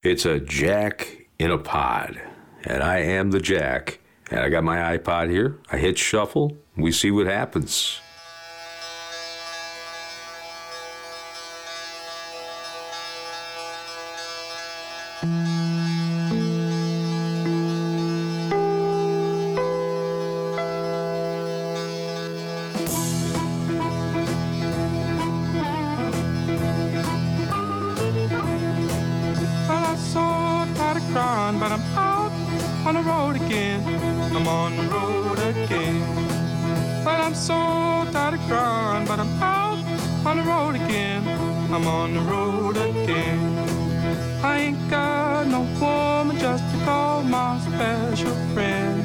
It's a jack in a pod, and I am the jack. And I got my iPod here. I hit shuffle. We see what happens. But I'm out on the road again. I'm on the road again. Well, I'm so tired of crying, but I'm out on the road again. I'm on the road again. I ain't got no woman just to call my special friend.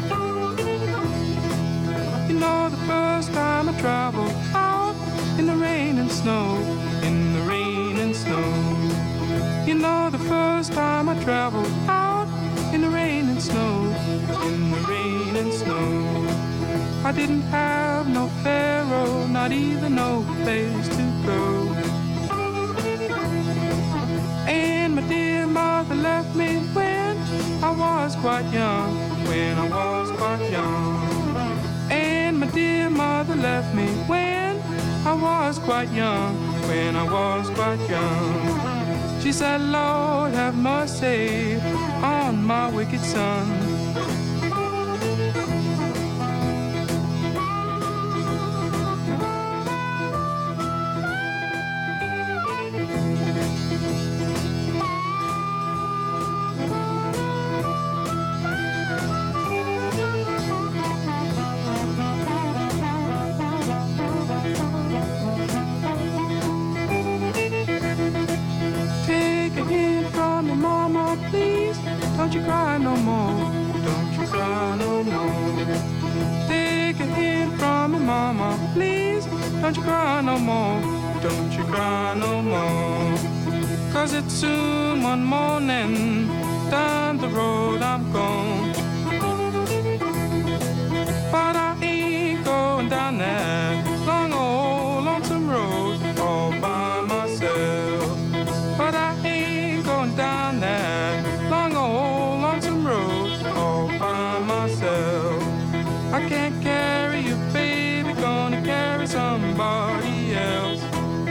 You know, the first time I traveled out in the rain and snow, in the rain and snow. You know, the first time I traveled out in the rain and snow, in the rain and snow. I didn't have no pharaoh, not even no place to go. And my dear mother left me when I was quite young, when I was quite young. And my dear mother left me when I was quite young, when I was quite young. She said, Lord, have mercy on my wicked son. Don't you cry no more, don't you cry no more. Take a hint from me, mama, please. Don't you cry no more, don't you cry no more. 'Cause it's soon one morning, down the road I'm gone. But I ain't going down that long old lonesome road all by myself. But I ain't going down that long old lonesome road all by myself. I can't carry you, baby, gonna carry somebody else.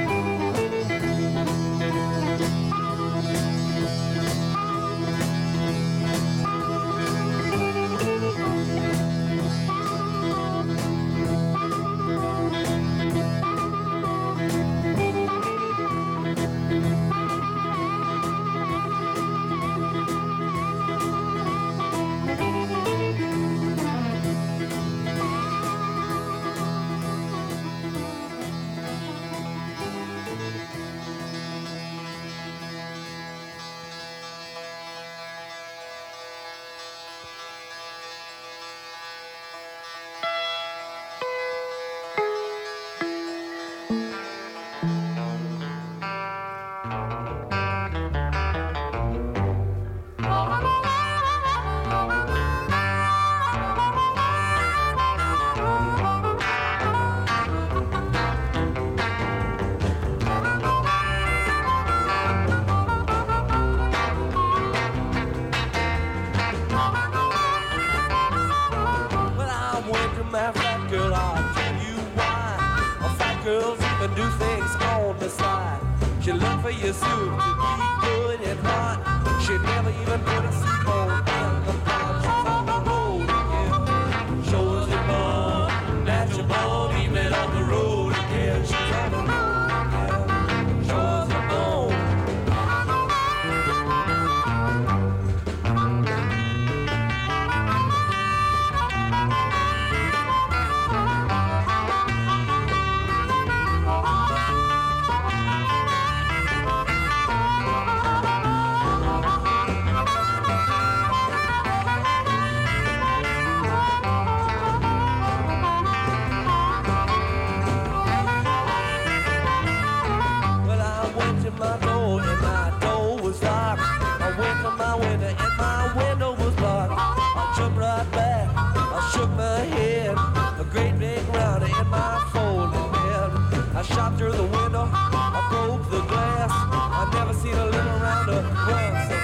You soup to be good and hot. She never even put a spoon in the pot. She's on the road again. Shows the ball, natural ball, even on the road again. She's on the road again. Shows the ball. I shot through the window, I broke the glass. I've never seen a little rounder run so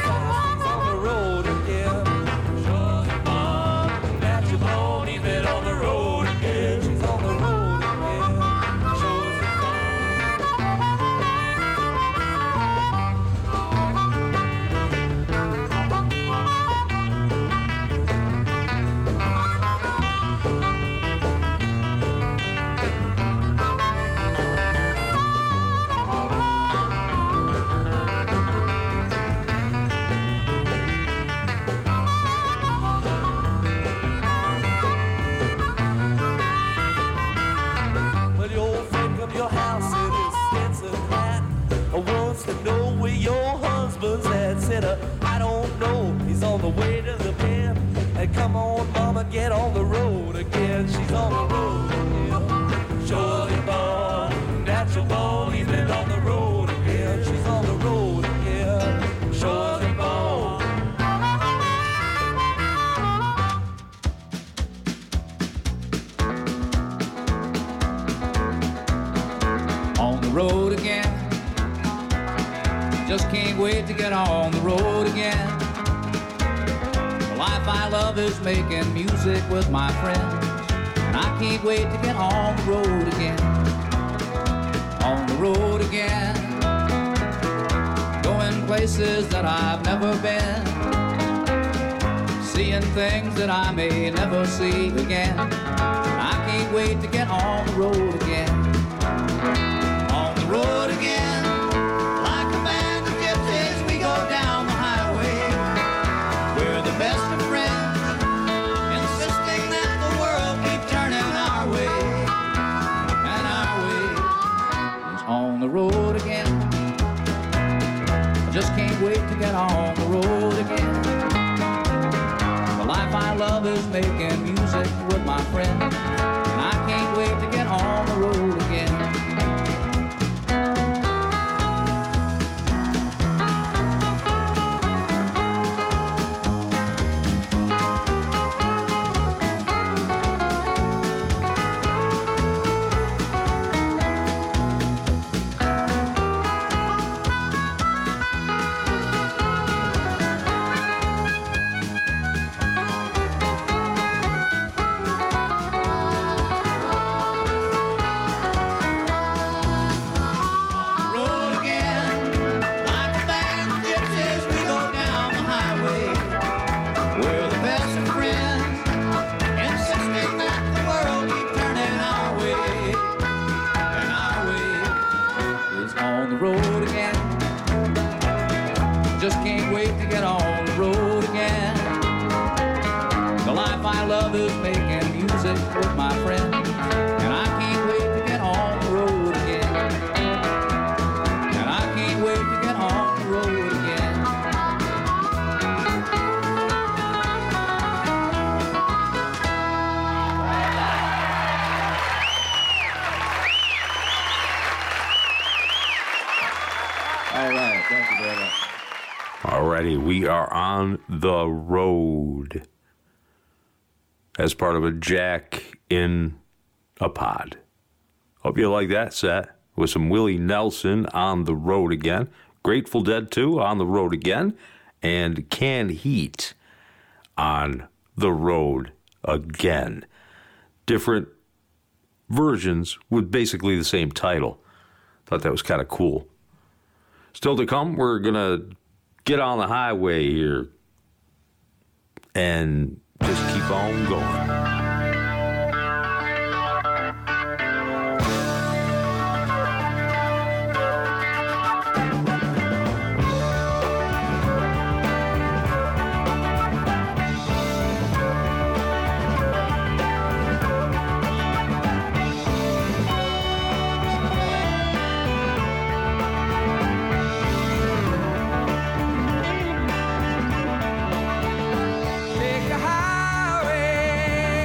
dad said, I don't know, he's on the way to the pen. And come on, mama, get on the road again. She's on the road again. Surely born, natural born, he's been on the road again. She's on the road again. Surely born. On the road again. Just can't wait to get on the road again. The life I love is making music with my friends, and I can't wait to get on the road again. On the road again. Going places that I've never been, seeing things that I may never see again. I can't wait to get on the road again. On the road again. Like a band of gypsies, we go down the highway. We're the best of friends, insisting that the world keep turning our way. And our way is on the road again. I just can't wait to get on the road again. The life I love is making music with my friends, and I can't wait to get on the road again. Just can't wait to get on the road again. The life I love is making music with my friends, and I can't wait to get on the road again. And I can't wait to get on the road again. All right, thank you very much. Alrighty, we are on the road as part of a Jack in a Pod. Hope you like that set with some Willie Nelson on the road again. Grateful Dead 2 on the road again. And Canned Heat on the road again. Different versions with basically the same title. Thought that was kind of cool. Still to come, we're going to get on the highway here and just keep on going. Take a highway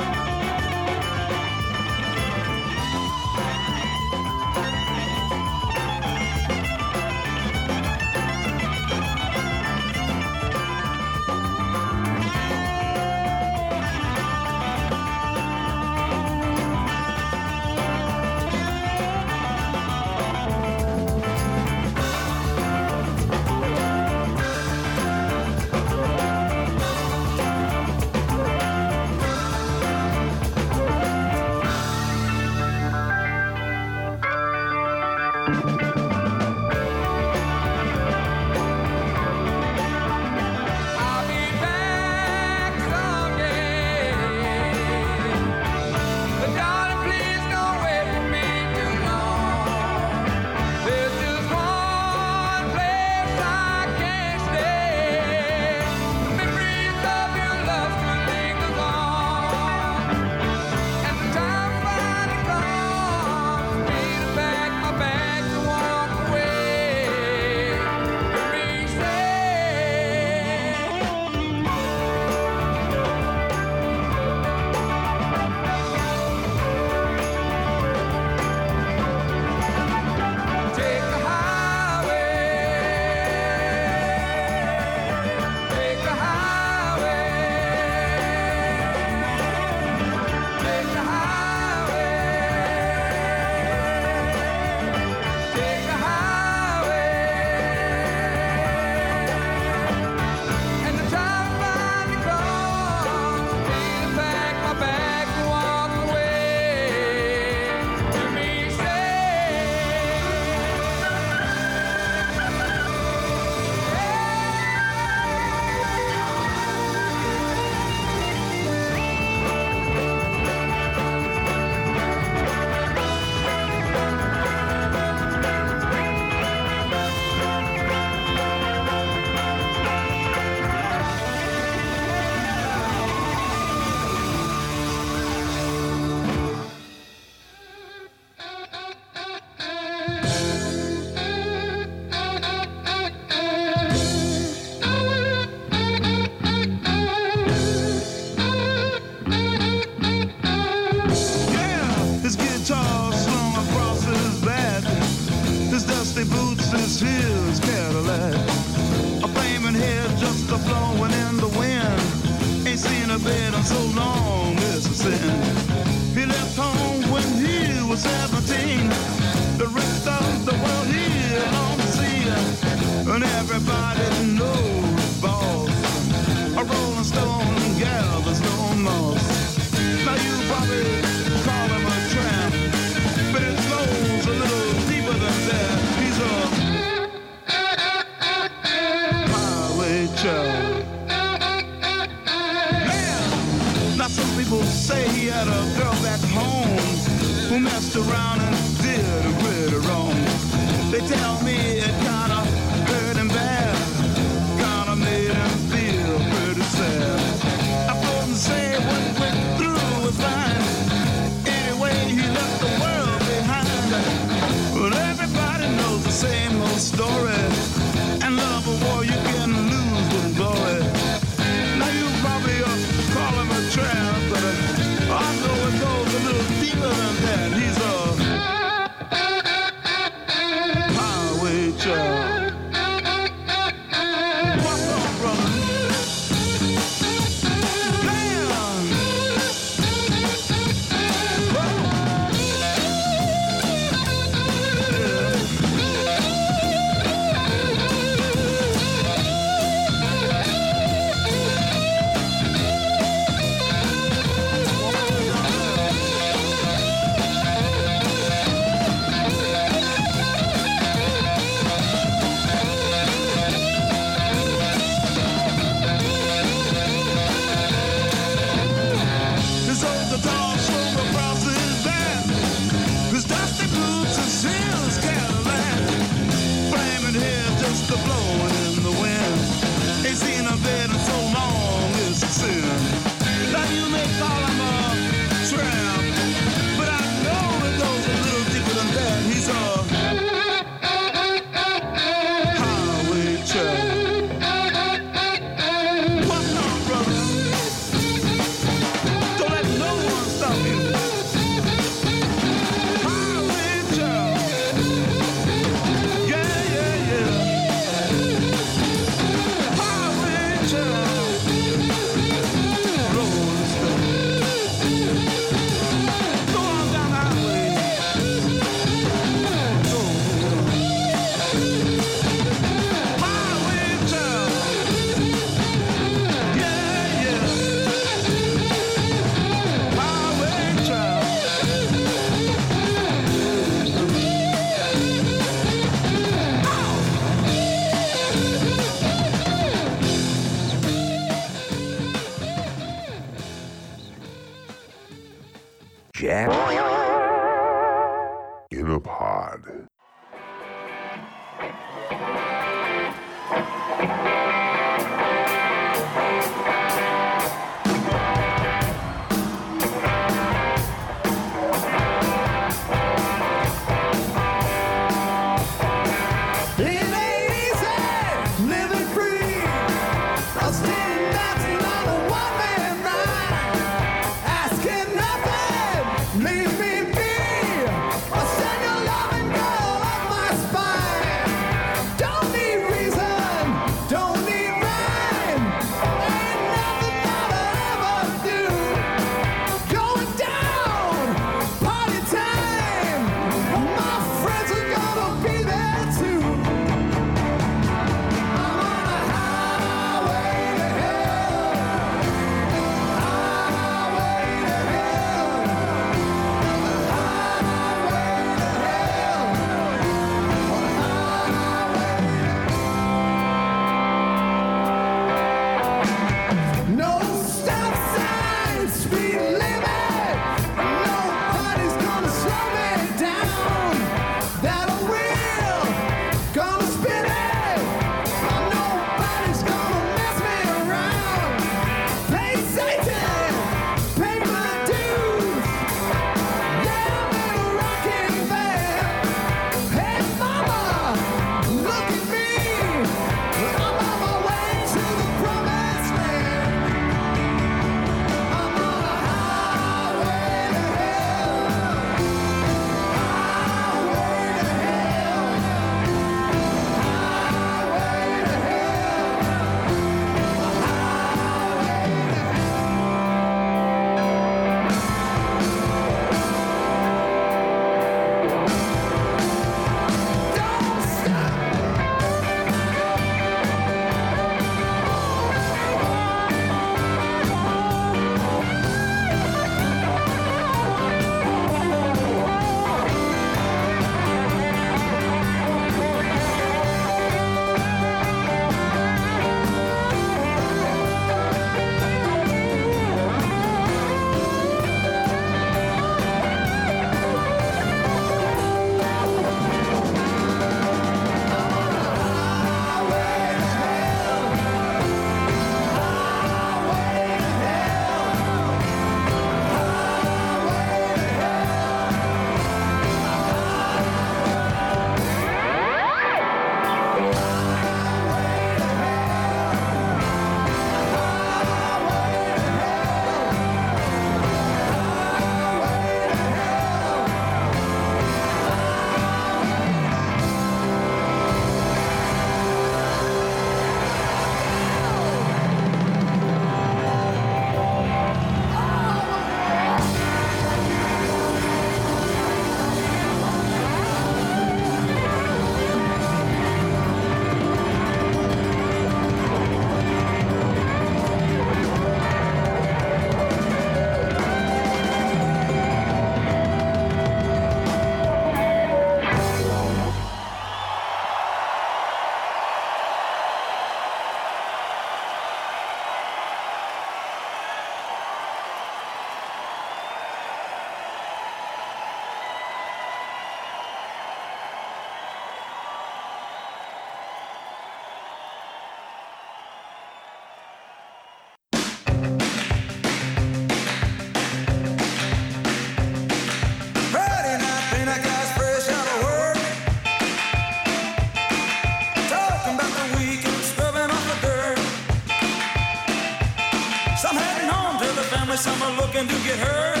looking to get hurt.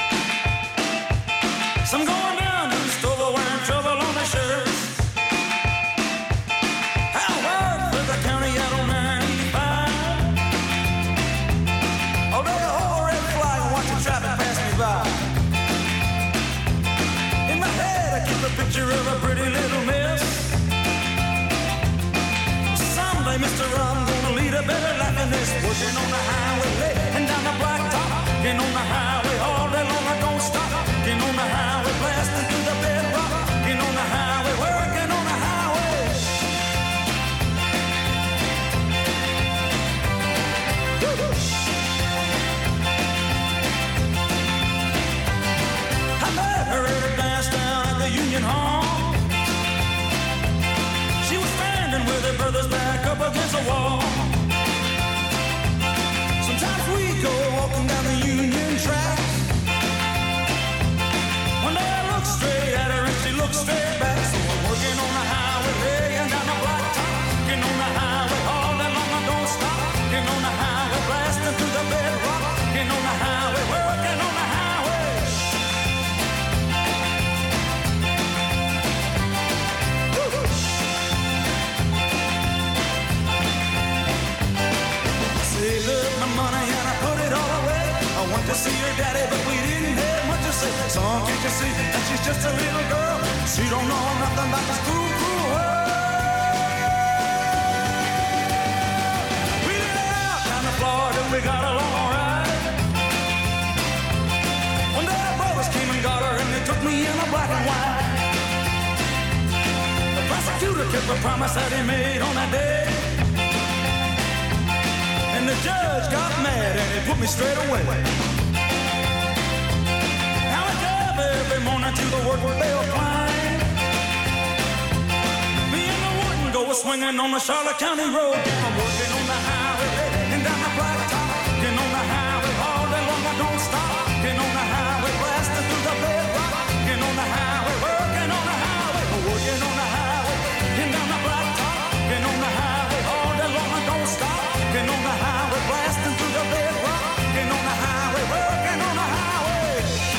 Some going down to the store wearing trouble on their shirts. How hard for the county out on 95. Although the whole red flag and watch the traffic pass me by. In my head I keep a picture of a pretty little miss. Someday, mister, I'm gonna lead a better life than this. Working on the highway and down the blacktop. Getting on the highway all day long, I don't stop. Getting on the highway, blasting through the bedrock. Getting on the highway, working on the highway. Woo-hoo. I met her at a dance down at the Union Hall. She was standing with her brother's back up against the wall. Sometimes we go walking down the Union track. One day I look straight at her and she looks straight back. So I'm working on the highway, laying down the blacktop. Getting on the highway all day long, I don't stop. Getting on the highway, blasting through the bedrock. Getting on the highway, working on the highway. Woo-hoo. Say, look, my money and I put it all away. I want to see her daddy, but we didn't have much to say. Son, can't you see that she's just a little girl? She don't know nothing about this cruel, cruel world. We lit out down the Florida, we got along all right. One day our brothers came and got her, and they took me in a black and white. The prosecutor kept the promise that he made on that day. And the judge got mad and he put me straight away. Now I drive every morning to the work bell climb. Me and the wooden go swinging on the Charlotte County Road. I'm working on the highway and down the blacktop. Getting on the highway all day long, I don't stop. Getting on the highway, blasting through the bedrock. Getting on the highway, working on the highway. Working on the highway and down the blacktop. Getting on the highway all day long, I don't stop. Getting on the highway, blasting through the bedrock. Getting on the highway, working on the highway.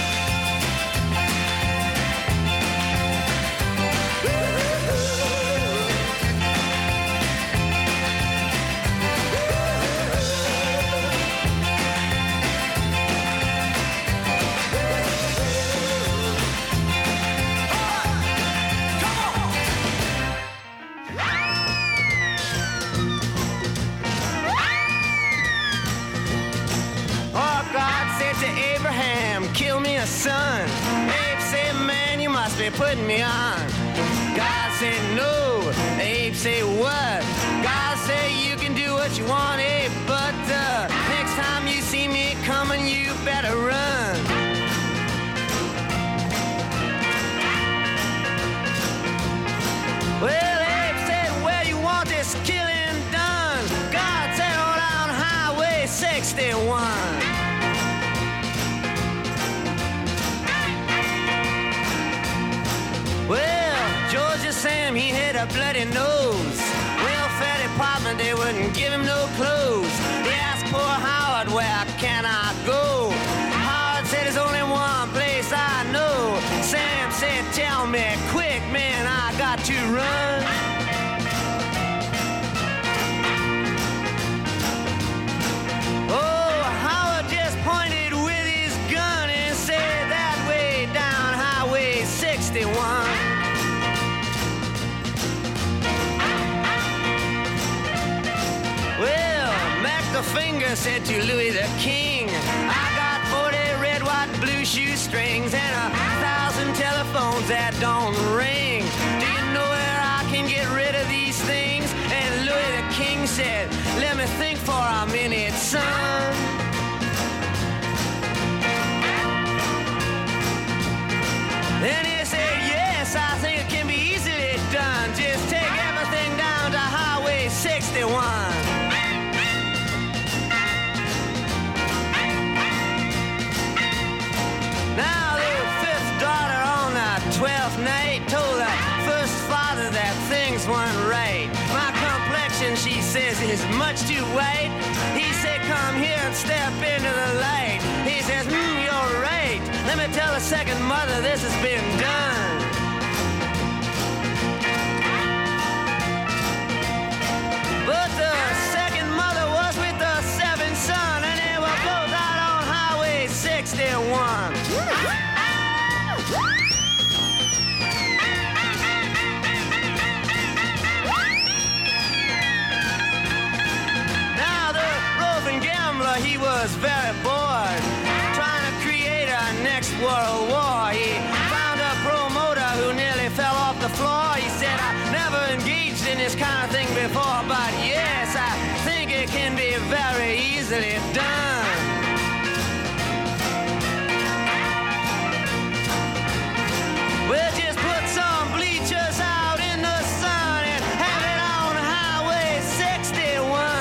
Kill me a son. Abe said, man, you must be putting me on. God said, no. Abe said, what? God said, you can do what you want, Abe, but next time you see me coming, you better run. Well, Abe said, where you want this killing done? God said, on down Highway 61. Well, Georgia Sam, he had a bloody nose. Welfare department, they wouldn't give him no clothes. They asked poor Howard, where can I go? Howard said, there's only one place I know. Sam said, tell me quick, man, I got to run. Oh, Howard just pointed with his gun and said, that way down Highway 61. Finger said to Louis the King, I got 40 red, white, blue shoestrings and 1,000 telephones that don't ring. Do you know where I can get rid of these things? And Louis the King said, let me think for a minute, son. Then he said, yes, I think it can be easily done. Just take everything down to Highway 61. Now the fifth daughter on the 12th night told the first father that things weren't right. My complexion, she says, is much too white. He say, come here and step into the light. He says, you're right. Let me tell the second mother this has been done. But the second mother was with the seventh son, and they were both out on Highway 61. Now the roving gambler, he was very bored, trying to create a next world war. He found a promoter who nearly fell off the floor. He said, I never engaged in this kind of thing before, but yes, I think it can be very easily done. We'll just put some bleachers out in the sun and have it on Highway 61.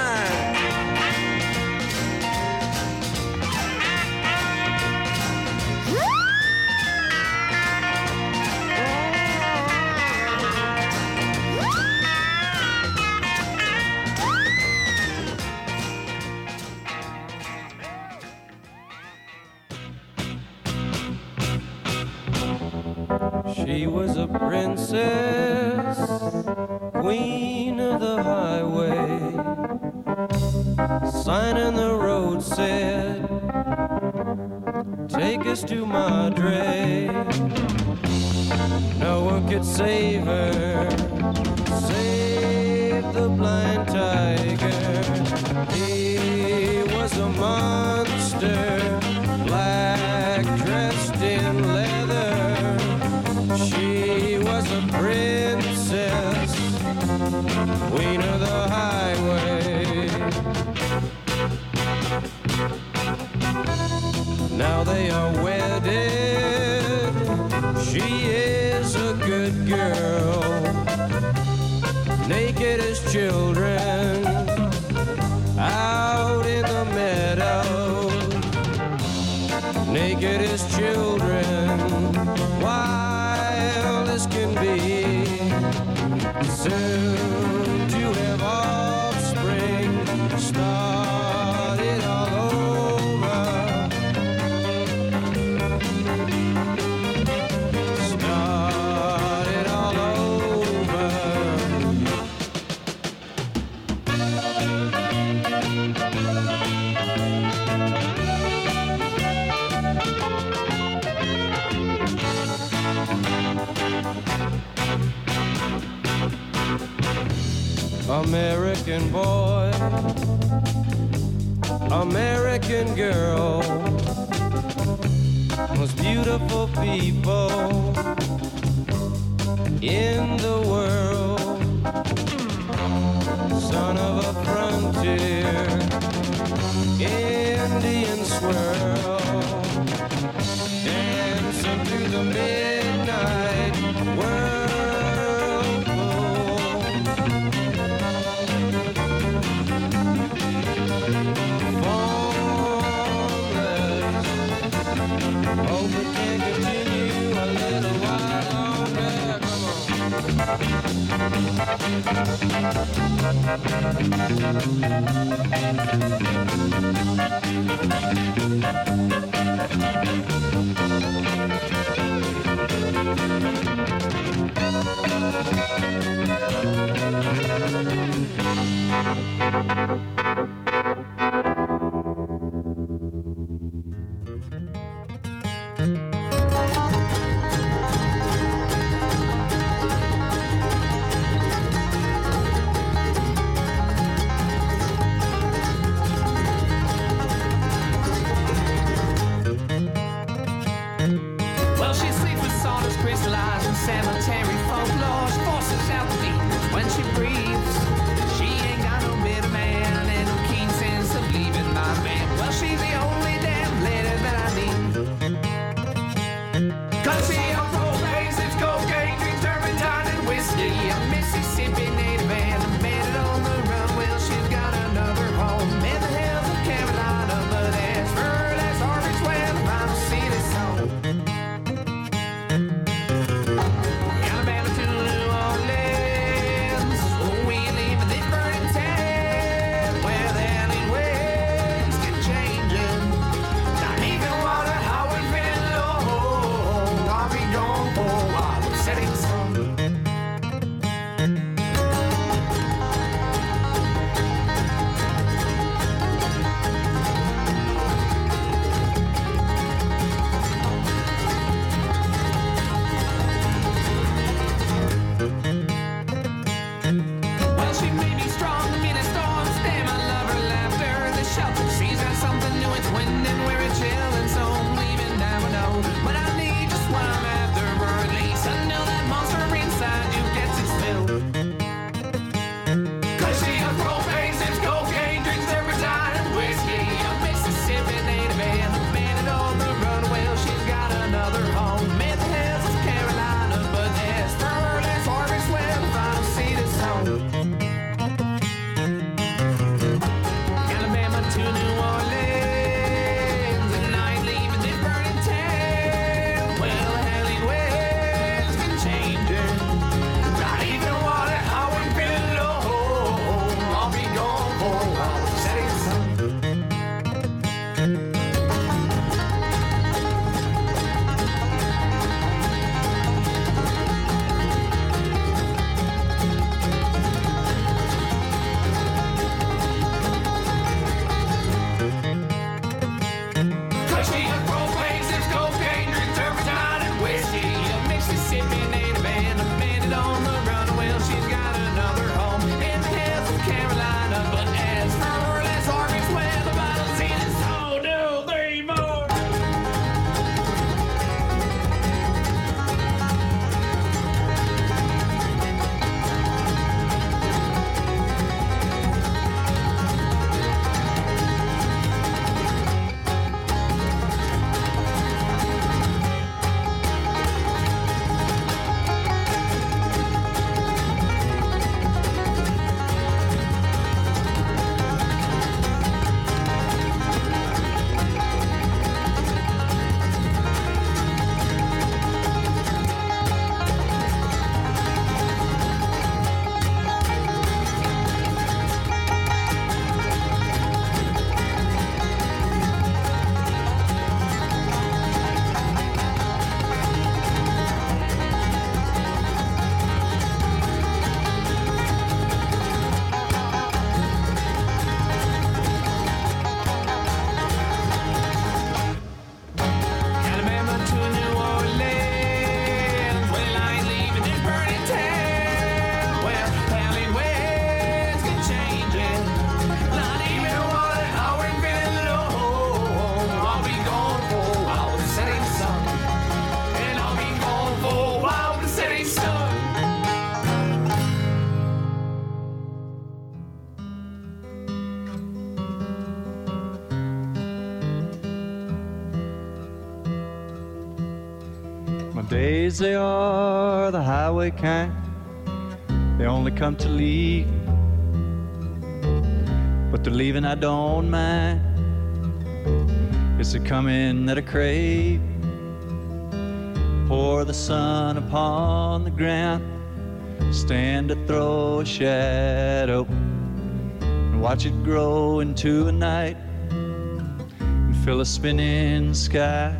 She was a princess, queen of the highway. Sign in the road said, take us to Madre. No one could save her, save the blind tiger. He was a monster, black dressed in leather. She was a princess, queen of the highway. Now they are wedded. She is a good girl, naked as children, out in the meadow. Naked as children, wild as can be, soon to have offspring, start it all over, start it all over. American boy, American girl, most beautiful people in the world. Son of a frontier, Indian swirl, dancing through the midnight whirlpool. Formless, hope it can continue a little while longer. Well, she sleeps with sawdust crystallized and cemetery folklore. She forces out the demons when she breathes. She ain't got no middleman and no keen sense of leaving my man. Well, she's the only damn lady that I need. Cause she progressives, cocaine, drinks, turpentine, and whiskey. A Mississippi native and made it on the run. Well, she's got another home in the hills of Carolina, but as for her, that's Harvey's well, I'm a city song. Alabama to New Orleans, oh, we live in this burning town where the alleyway days they are the highway kind. They only come to leave, but the leaving I don't mind. It's the coming that I crave. Pour the sun upon the ground, stand to throw a shadow, and watch it grow into a night and fill a spinning sky.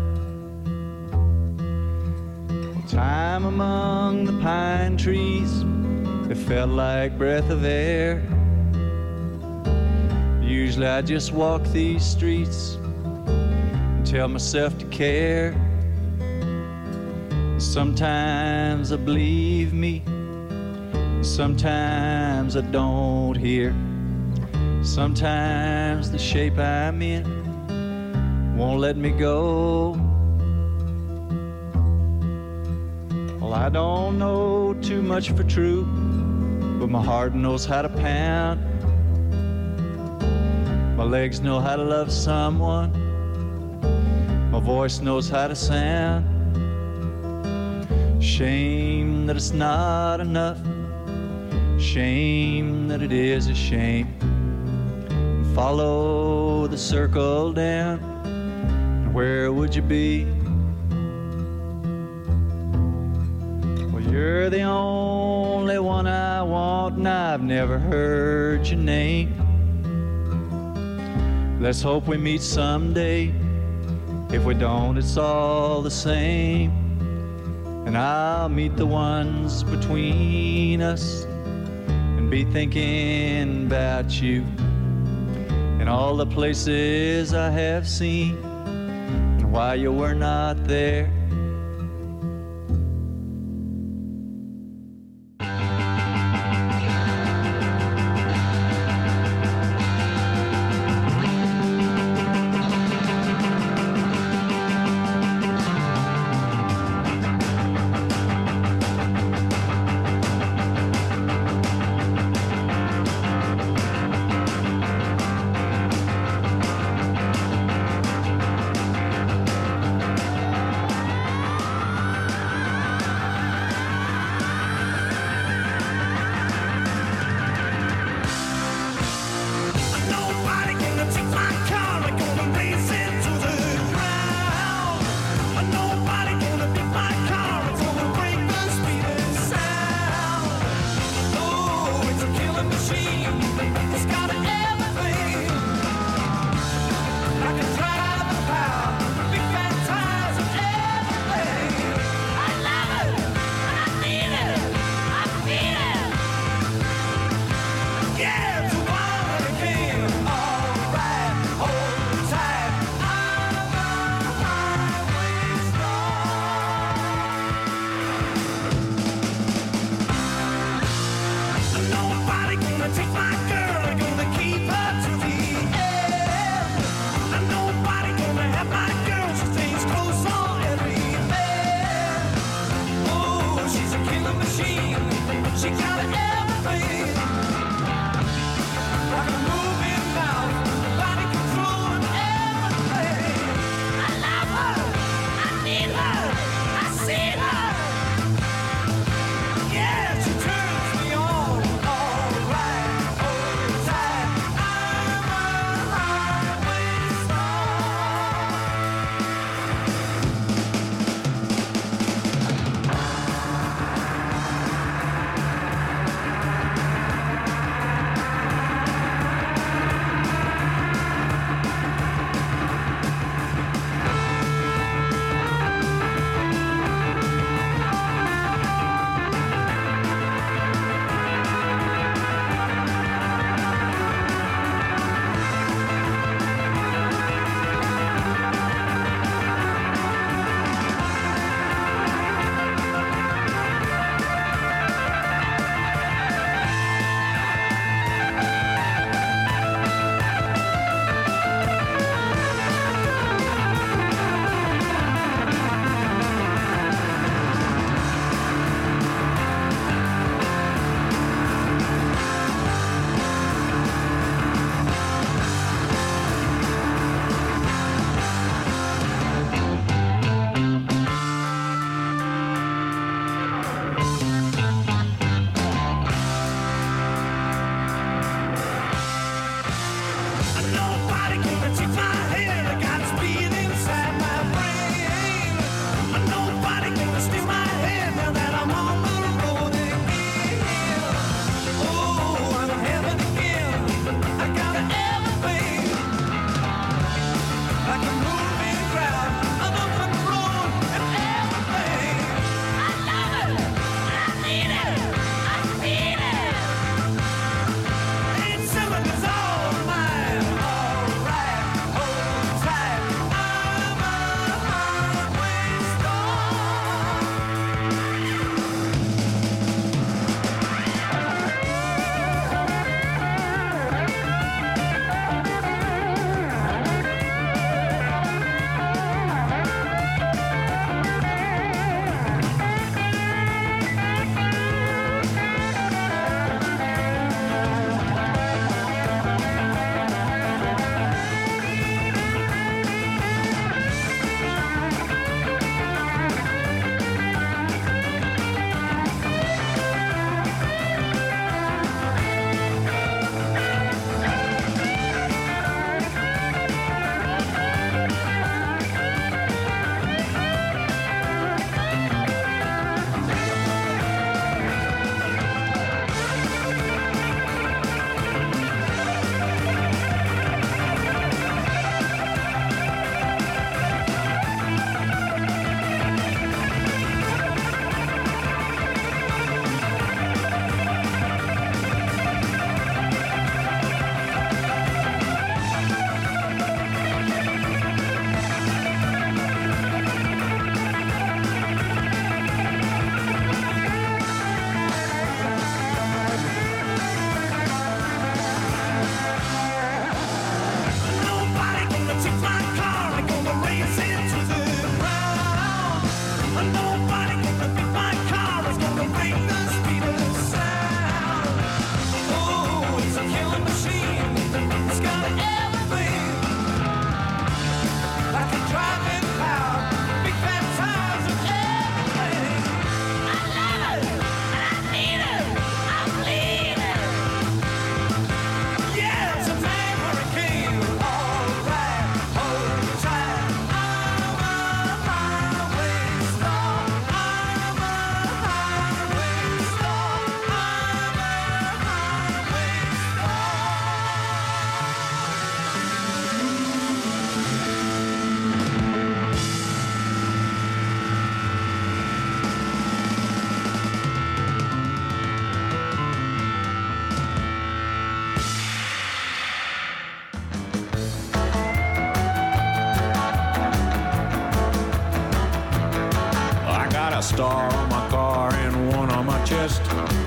Time among the pine trees, it felt like breath of air. Usually I just walk these streets and tell myself to care. Sometimes I believe me, sometimes I don't hear. Sometimes the shape I'm in won't let me go. Well, I don't know too much for truth, but my heart knows how to pound. My legs know how to love someone. My voice knows how to sound. Shame that it's not enough. Shame that it is a shame. Follow the circle down. Where would you be? Well, you're the only one I want, and I've never heard your name. Let's hope we meet someday. If we don't, it's all the same. And I'll meet the ones between us and be thinking about you and all the places I have seen and why you were not there.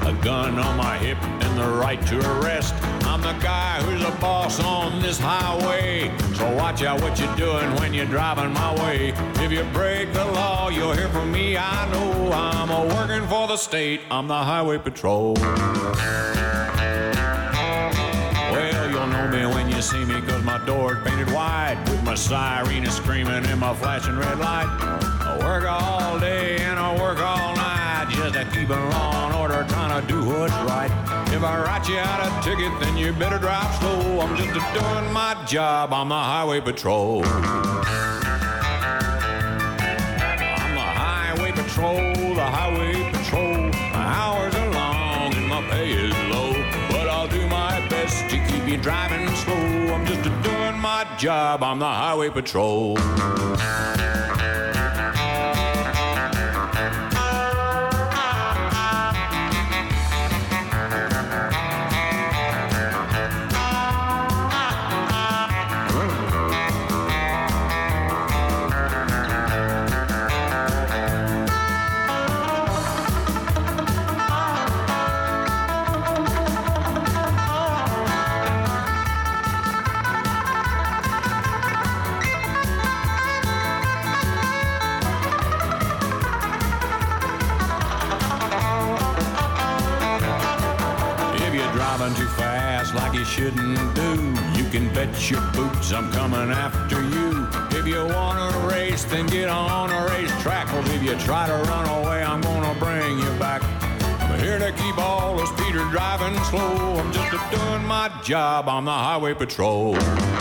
a gun on my hip, and the right to arrest. I'm the guy who's a boss on this highway, so watch out what you're doing when you're driving my way. If you break the law, you'll hear from me, I know. I'm a working for the state, I'm the highway patrol. Well, you'll know me when you see me, cause my door's painted white, with my siren is screaming and my flashing red light. I work all day and I work all night, just to keep it law and order, trying to do what's right. If I write you out a ticket, then you better drive slow. I'm just doing my job, I'm the highway patrol. I'm the highway patrol, the highway patrol. My hours are long and my pay is low, but I'll do my best to keep you driving slow. I'm just doing my job, I'm the highway patrol. Too fast like you shouldn't do, you can bet your boots I'm coming after you. If you want to race, then get on a racetrack, or if you try to run away, I'm gonna bring you back. I'm here to keep all the speeder driving slow. I'm just doing my job, I'm the highway patrol.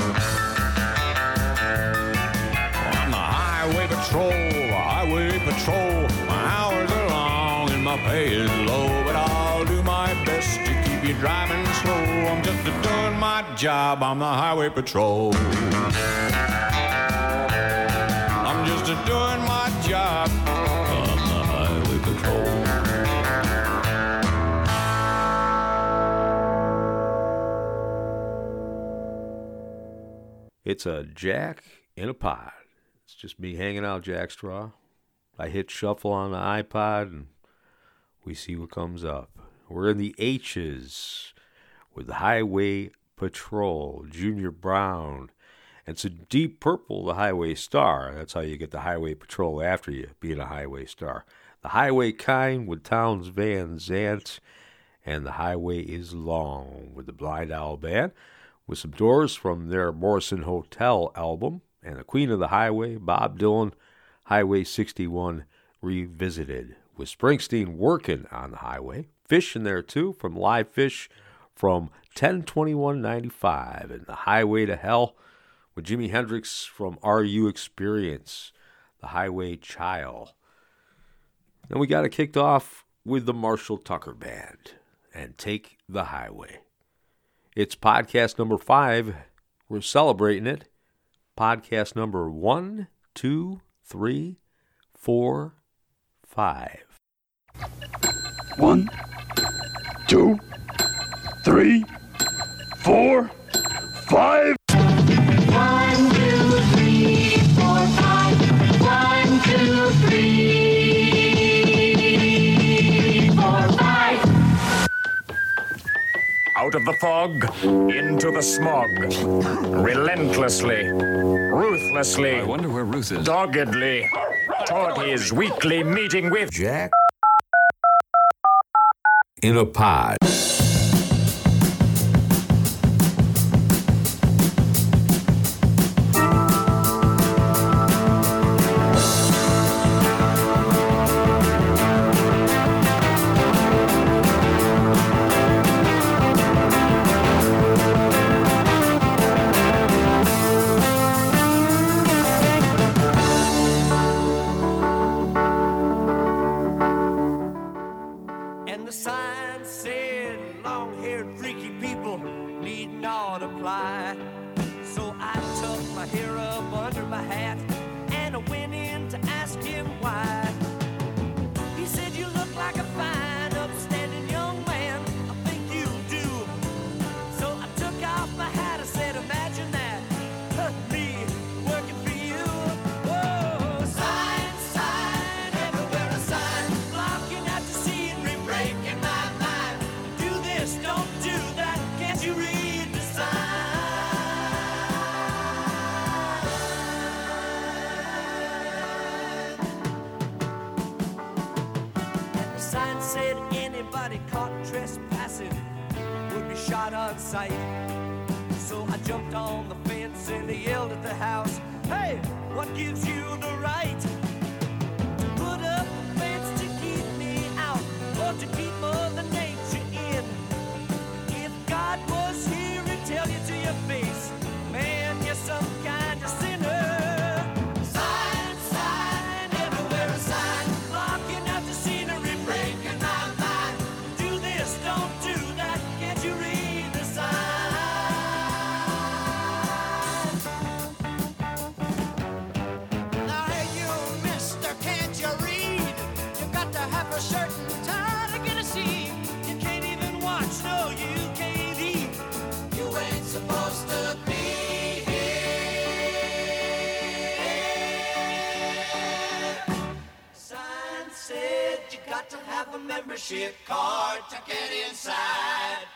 I'm the highway patrol, the highway patrol. My hours are long and my pay is low, but I'll do my best to keep you driving slow. I'm just doing my job, I'm the highway patrol. I'm just doing my job, I'm the highway patrol. It's a Jack in a pod. It's just me hanging out, Jack Straw. I hit shuffle on the iPod and we see what comes up. We're in the H's with the Highway Patrol, Junior Brown. And it's a Deep Purple, the Highway Star. That's how you get the Highway Patrol after you, being a Highway Star. The Highway Kind with Townes Van Zandt. And the Highway is Long with the Blind Owl Band. With some Doors from their Morrison Hotel album. And the Queen of the Highway, Bob Dylan, Highway 61 Revisited. With Springsteen working on the highway. Fish in there too, from Live Fish from 10/21/95, and The Highway to Hell with Jimi Hendrix from RU Experience, The Highway Child. Then we got it kicked off with the Marshall Tucker Band and Take the Highway. It's podcast number 5. We're celebrating it. Podcast number 1, 2, 3, 4, 5. 1, 2, 3, 4, 5. 1, 2, 3, 4, 5. 1, 2, 3, 4, 5. Out of the fog, into the smog. Relentlessly, ruthlessly. I wonder where Ruth is. Doggedly, toward his weekly meeting with Jack in a pod. And the sign said, long-haired freaky people need not apply. So I tucked my hair up under my hat and I went in to ask him why. He said, you look like a fine, upstanding young man. I think you do. So I took off my hat. I said, imagine that, me working for you. Whoa, sign, sign, everywhere a sign, blocking out the scenery, breaking my mind. dancing would be shot on sight. So I jumped on the fence and I yelled at the house, "Hey, what gives you the right to put up a fence to keep me out or to keep Mother Nature in? If God was here, he'd tell you to your face, man, you're some kind of sinner." Sign, sign, everywhere a sign, blocking out the scenery, breaking my mind. Do this, don't do that, can't you read the sign? Now, hey, you mister, can't you read? You got to have a shirt and tie to get a seat. You can't even watch, no, you can't eat. You ain't supposed to be here. Sign said you got to have a membership card to get inside.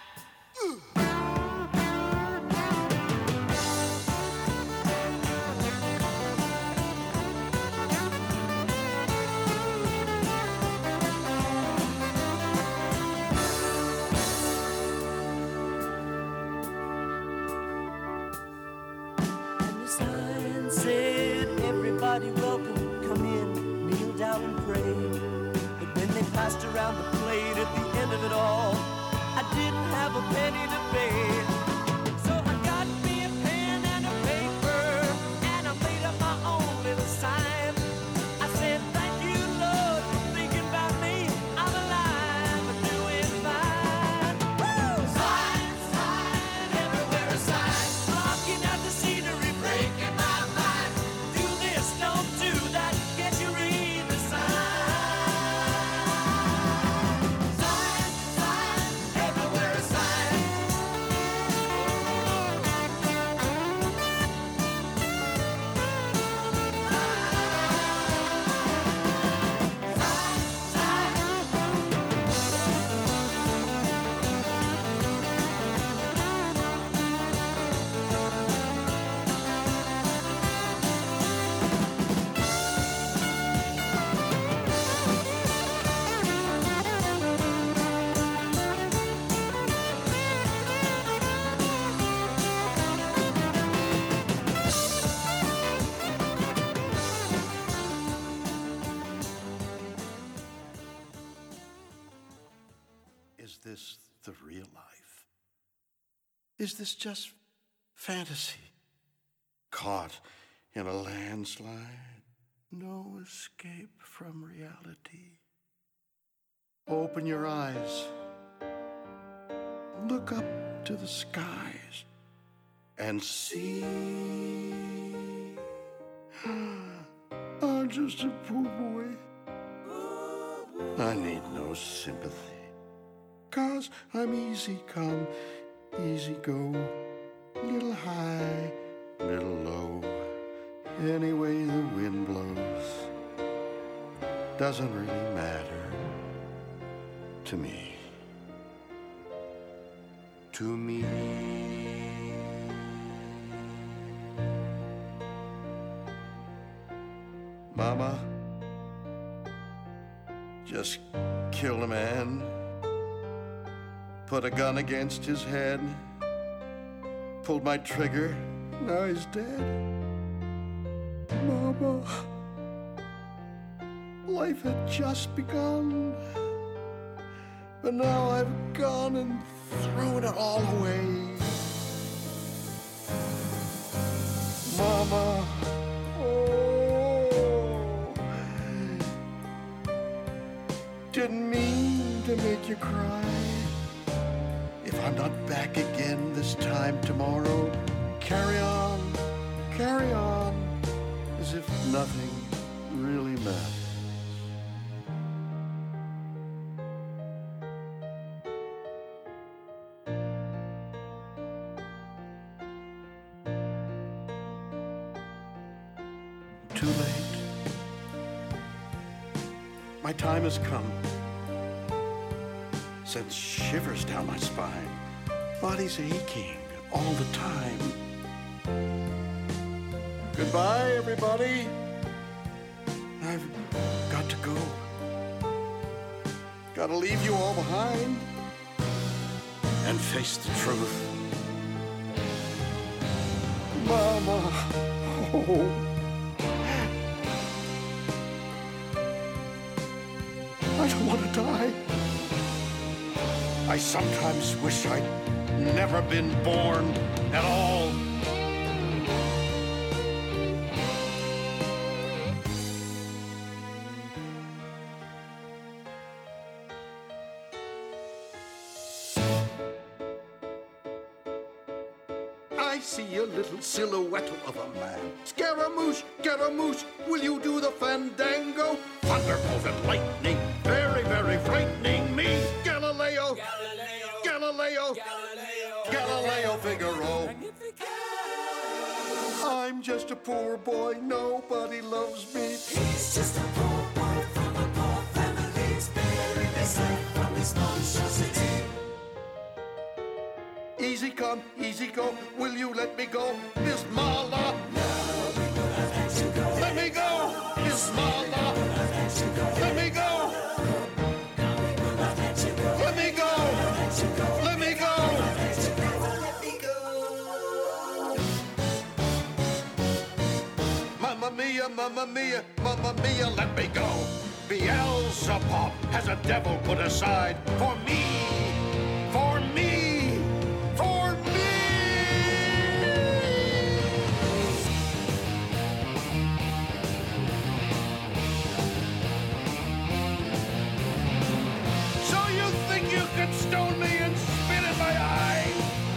And the sign said, everybody welcome, come in, kneel down and pray. But when they passed around the plate at the end of it all, I didn't have a penny to pay. So I got me a pen and a paper, and I made up my own little sign. I said, thank you, Lord, for thinking about me. I'm alive and doing fine. Woo! Sign, sign, everywhere a sign, blocking out the scenery, breaking my mind. Do this, don't do that, can't you read the sign? Sign, sign, everywhere a sign. Is this the real life? Is this just fantasy? Caught in a landslide, no escape from reality. Open your eyes, look up to the skies, and see. I'm just a poor boy. I need no sympathy. 'Cause I'm easy come, easy go, little high, little low. Any way the wind blows doesn't really matter to me. To me. Mama just killed a man. Put a gun against his head, pulled my trigger, now he's dead. Mama, life had just begun, but now I've gone and thrown it all away. Mama, oh, didn't mean to make you cry. If I'm not back again this time tomorrow, carry on, as if nothing really matters. Too late. My time has come. Sends shivers down my spine. Body's aching all the time. Goodbye, everybody. I've got to go. Gotta leave you all behind. and face the truth. Mama, oh. I don't want to die. I sometimes wish I'd never been born at all. I see a little silhouette of a man. Scaramouche, Scaramouche, will you do the fandango? Thunderbolt and lightning, very, very frightening me. Galileo, Galileo, Galileo Figaro. I'm just a poor boy, nobody loves me. He's just a poor boy from a poor family, sparing his life from his monstrosity. Easy come, easy go, will you let me go, Miss Marla? No, we will not let you go. Let me go, Miss Marla. Let me go. No, we will not let you go. Let me go. Let me go. Let me go. Mamma mia, mamma mia, mamma mia, let me go. Beelzebub has a devil put aside for me, for me. Stone me and spit in my eye.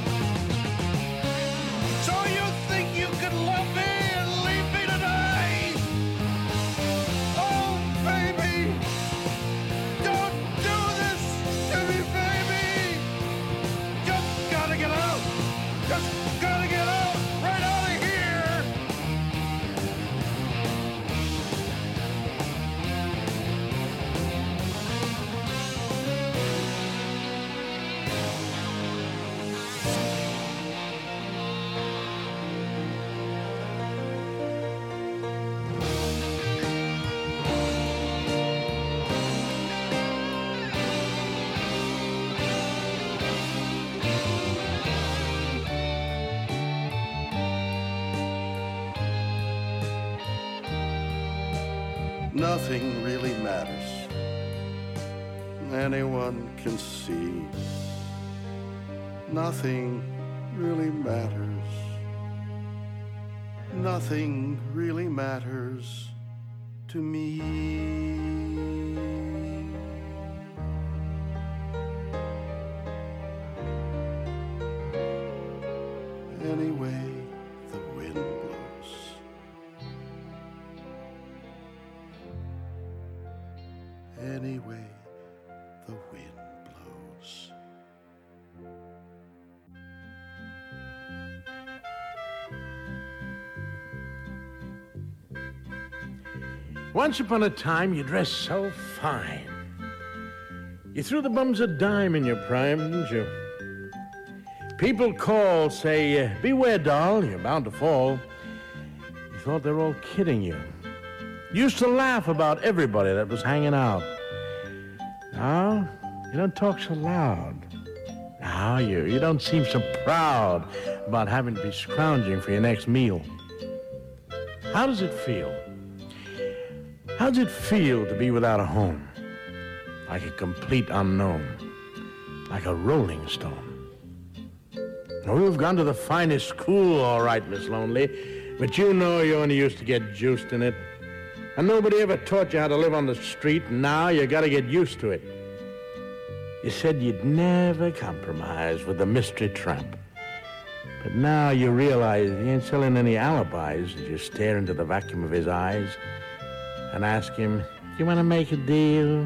So you think you could love me and leave me to die? Oh, baby, don't do this to me, baby. Just gotta get out. Just gotta get out, right out of here. Nothing really matters. Anyone can see. Nothing really matters. Nothing really matters to me. Anyway, the wind blows. Anyway, the wind blows. Once upon a time, you dressed so fine. You threw the bums a dime in your prime, didn't you? People call, say, beware, doll, you're bound to fall. You thought they were all kidding you. You used to laugh about everybody that was hanging out. Now, you don't talk so loud. Now, you don't seem so proud about having to be scrounging for your next meal. How does it feel? How does it feel to be without a home? Like a complete unknown. Like a rolling stone. Now, you've gone to the finest school, all right, Miss Lonely, but you know you only used to get juiced in it. And nobody ever taught you how to live on the street, and now you got to get used to it. You said you'd never compromise with the mystery tramp. But now you realize he ain't selling any alibis as you stare into the vacuum of his eyes and ask him, "Do you want to make a deal?"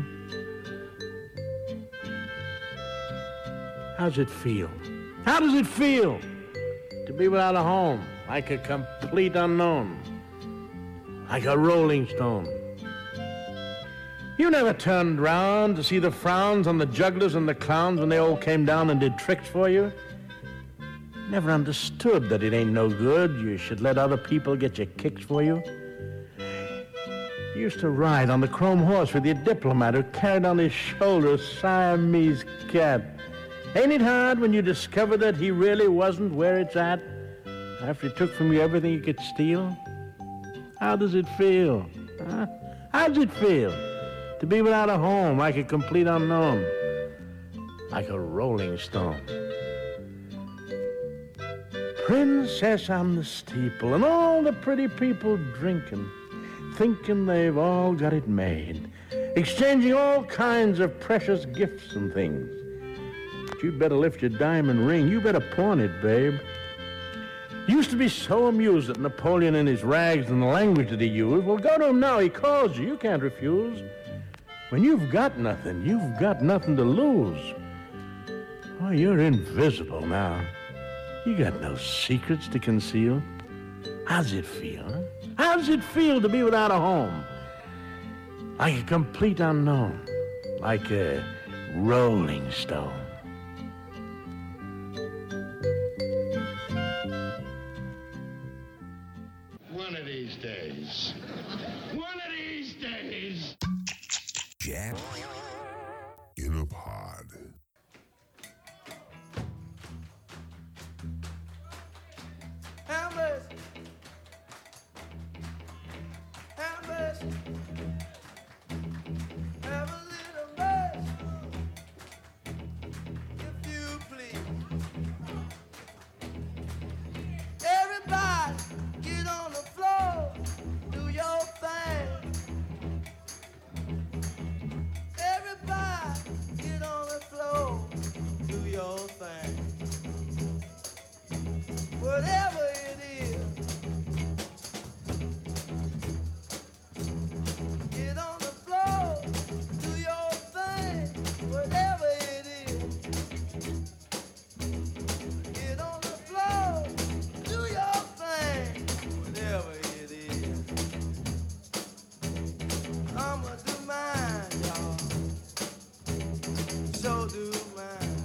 How's it feel? How does it feel to be without a home, like a complete unknown, like a rolling stone? You never turned round to see the frowns on the jugglers and the clowns when they all came down and did tricks for you? Never understood that it ain't no good. You should let other people get your kicks for you. You used to ride on the chrome horse with your diplomat who carried on his shoulder a Siamese cat. Ain't it hard when you discover that he really wasn't where it's at after he took from you everything he could steal? How does it feel? Huh? How does it feel to be without a home, like a complete unknown, like a rolling stone? Princess on the steeple, and all the pretty people drinking, thinking they've all got it made, exchanging all kinds of precious gifts and things. But you'd better lift your diamond ring. You better pawn it, babe. You used to be so amused at Napoleon and his rags and the language that he used. Well, go to him now. He calls you. You can't refuse. When you've got nothing to lose. Oh, you're invisible now. You got no secrets to conceal. How's it feel, huh? How's it feel to be without a home? Like a complete unknown. Like a rolling stone. One of these days. One of these days. Jack in a pod. Have mercy. Have mercy. Have a little mercy. If you please. Everybody get on the floor. Do your thing. Everybody get on the floor. Do your thing. Whatever it is, get on the floor, do your thing. Whatever it is, get on the floor, do your thing. Whatever it is, I'ma do mine, y'all. So do mine.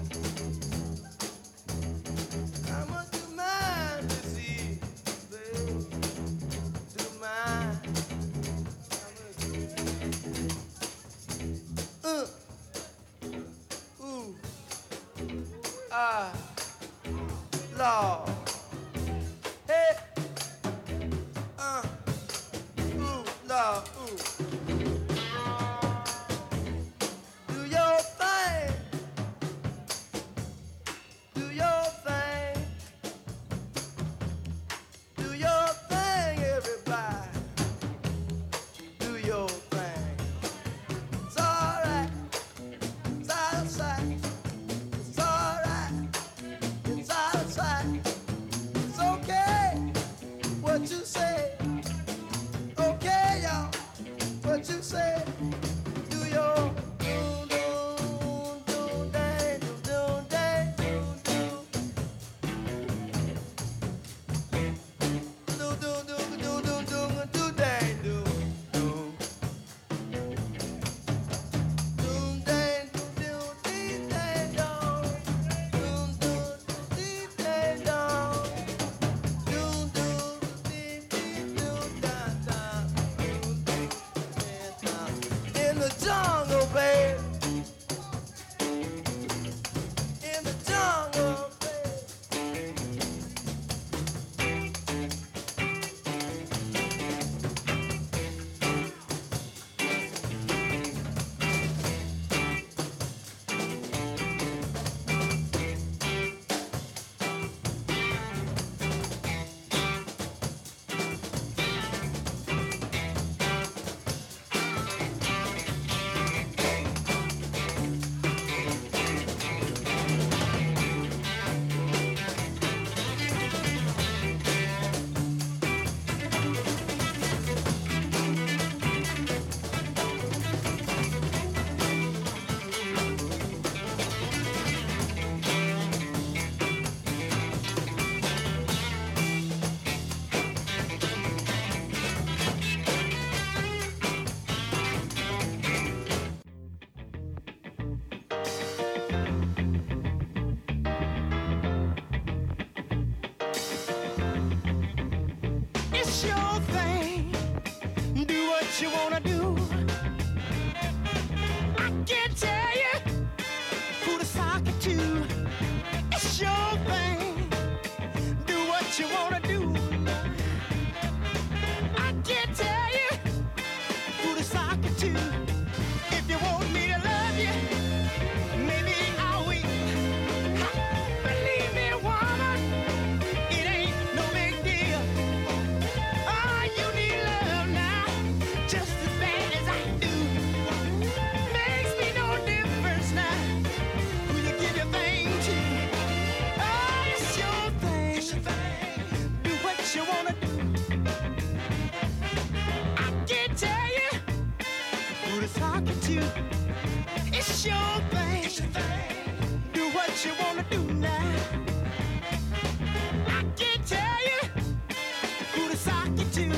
I'ma do mine this evening, baby. Do mine. Ooh. Ah. Lord. Hey. Ooh. Lord. Ooh. Do your thing. Do your thing. Do your thing, everybody. Do your thing. It's all right. It's out of sight. It's all right. It's out of sight. to. It's your thing. Do what you wanna do now. I can't tell you who to sock it to.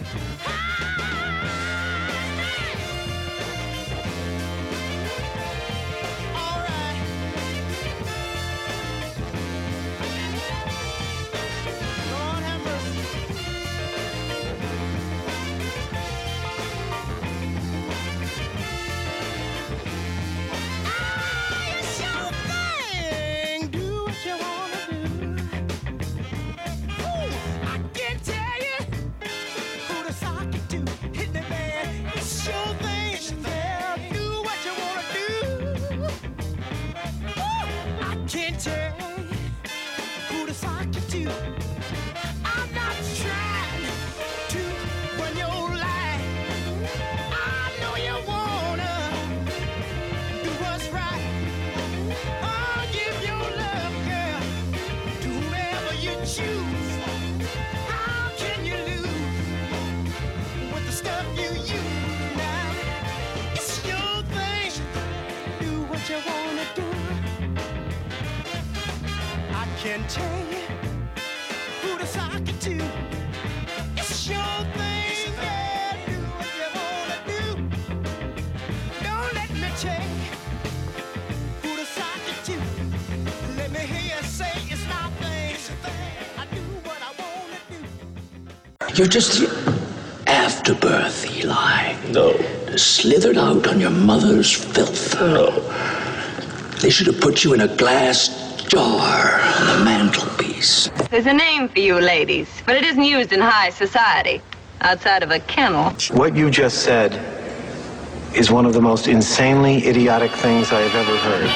Can tell you who to sock it to. It's your thing, yeah. Do what you wanna do. Don't let me tell you who to sock it to. Let me hear you say it's my thing. I do what I wanna do. You're just the afterbirth, Eli. No. Slithered out on your mother's filth. No. They should have put you in a glass jar on the mantelpiece. There's a name for you ladies, but it isn't used in high society, outside of a kennel. What you just said is one of the most insanely idiotic things I have ever heard.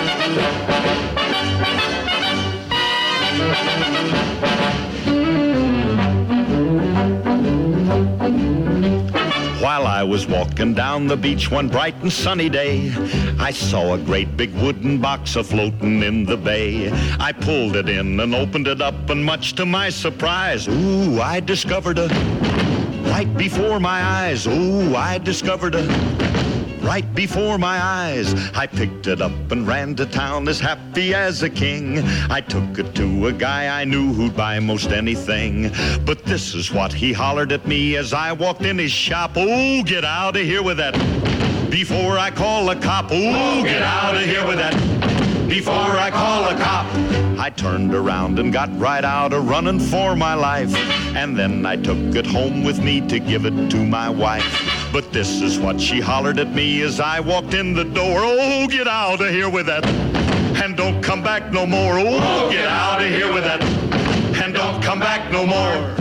While I was walking down the beach one bright and sunny day, I saw a great big wooden box a-floating in the bay. I pulled it in and opened it up, and much to my surprise, ooh, I discovered right before my eyes. Ooh, I discovered right before my eyes. I picked it up and ran to town as happy as a king. I took it to a guy I knew who'd buy most anything. But this is what he hollered at me as I walked in his shop. Oh, get out of here with that before I call a cop. Oh, get out of here with that before I call a cop. I turned around and got right out a running for my life. And then I took it home with me to give it to my wife. But this is what she hollered at me as I walked in the door. Oh, get out of here with that, and don't come back no more. Oh, get out of here with that, and don't come back no more.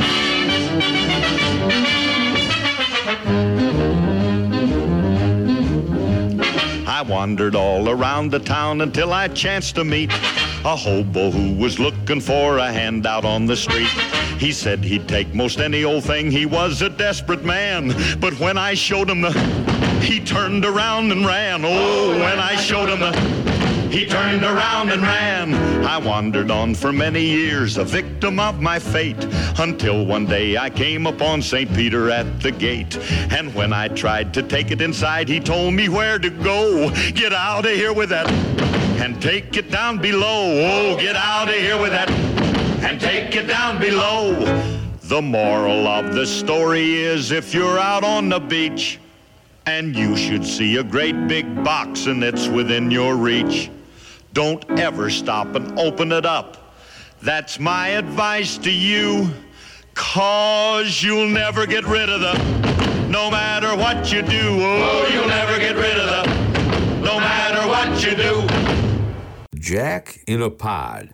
I wandered all around the town until I chanced to meet a hobo who was looking for a handout on the street. He said he'd take most any old thing. He was a desperate man. But when I showed him he turned around and ran. Oh, when I showed him he turned around and ran. I wandered on for many years, a victim of my fate, until one day I came upon St. Peter at the gate. And when I tried to take it inside, he told me where to go. Get out of here with that, and take it down below. Oh, get out of here with that, and take it down below. The moral of the story is, if you're out on the beach and you should see a great big box and it's within your reach, don't ever stop and open it up. That's my advice to you, 'cause you'll never get rid of them, no matter what you do. Oh, you'll never get rid of them, no matter what you do. Jack in a Pod.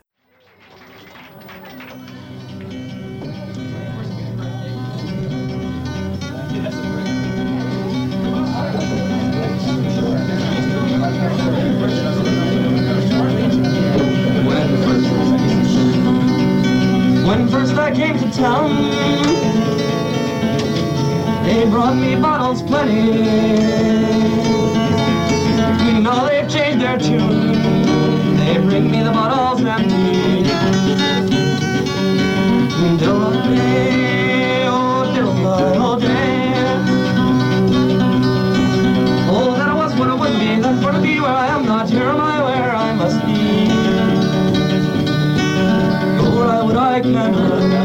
When first I came to town, they brought me bottles plenty. Now they've changed their tune, they bring me the bottles empty. Diddle-a-day, oh diddle-a-day. Oh, that was I can.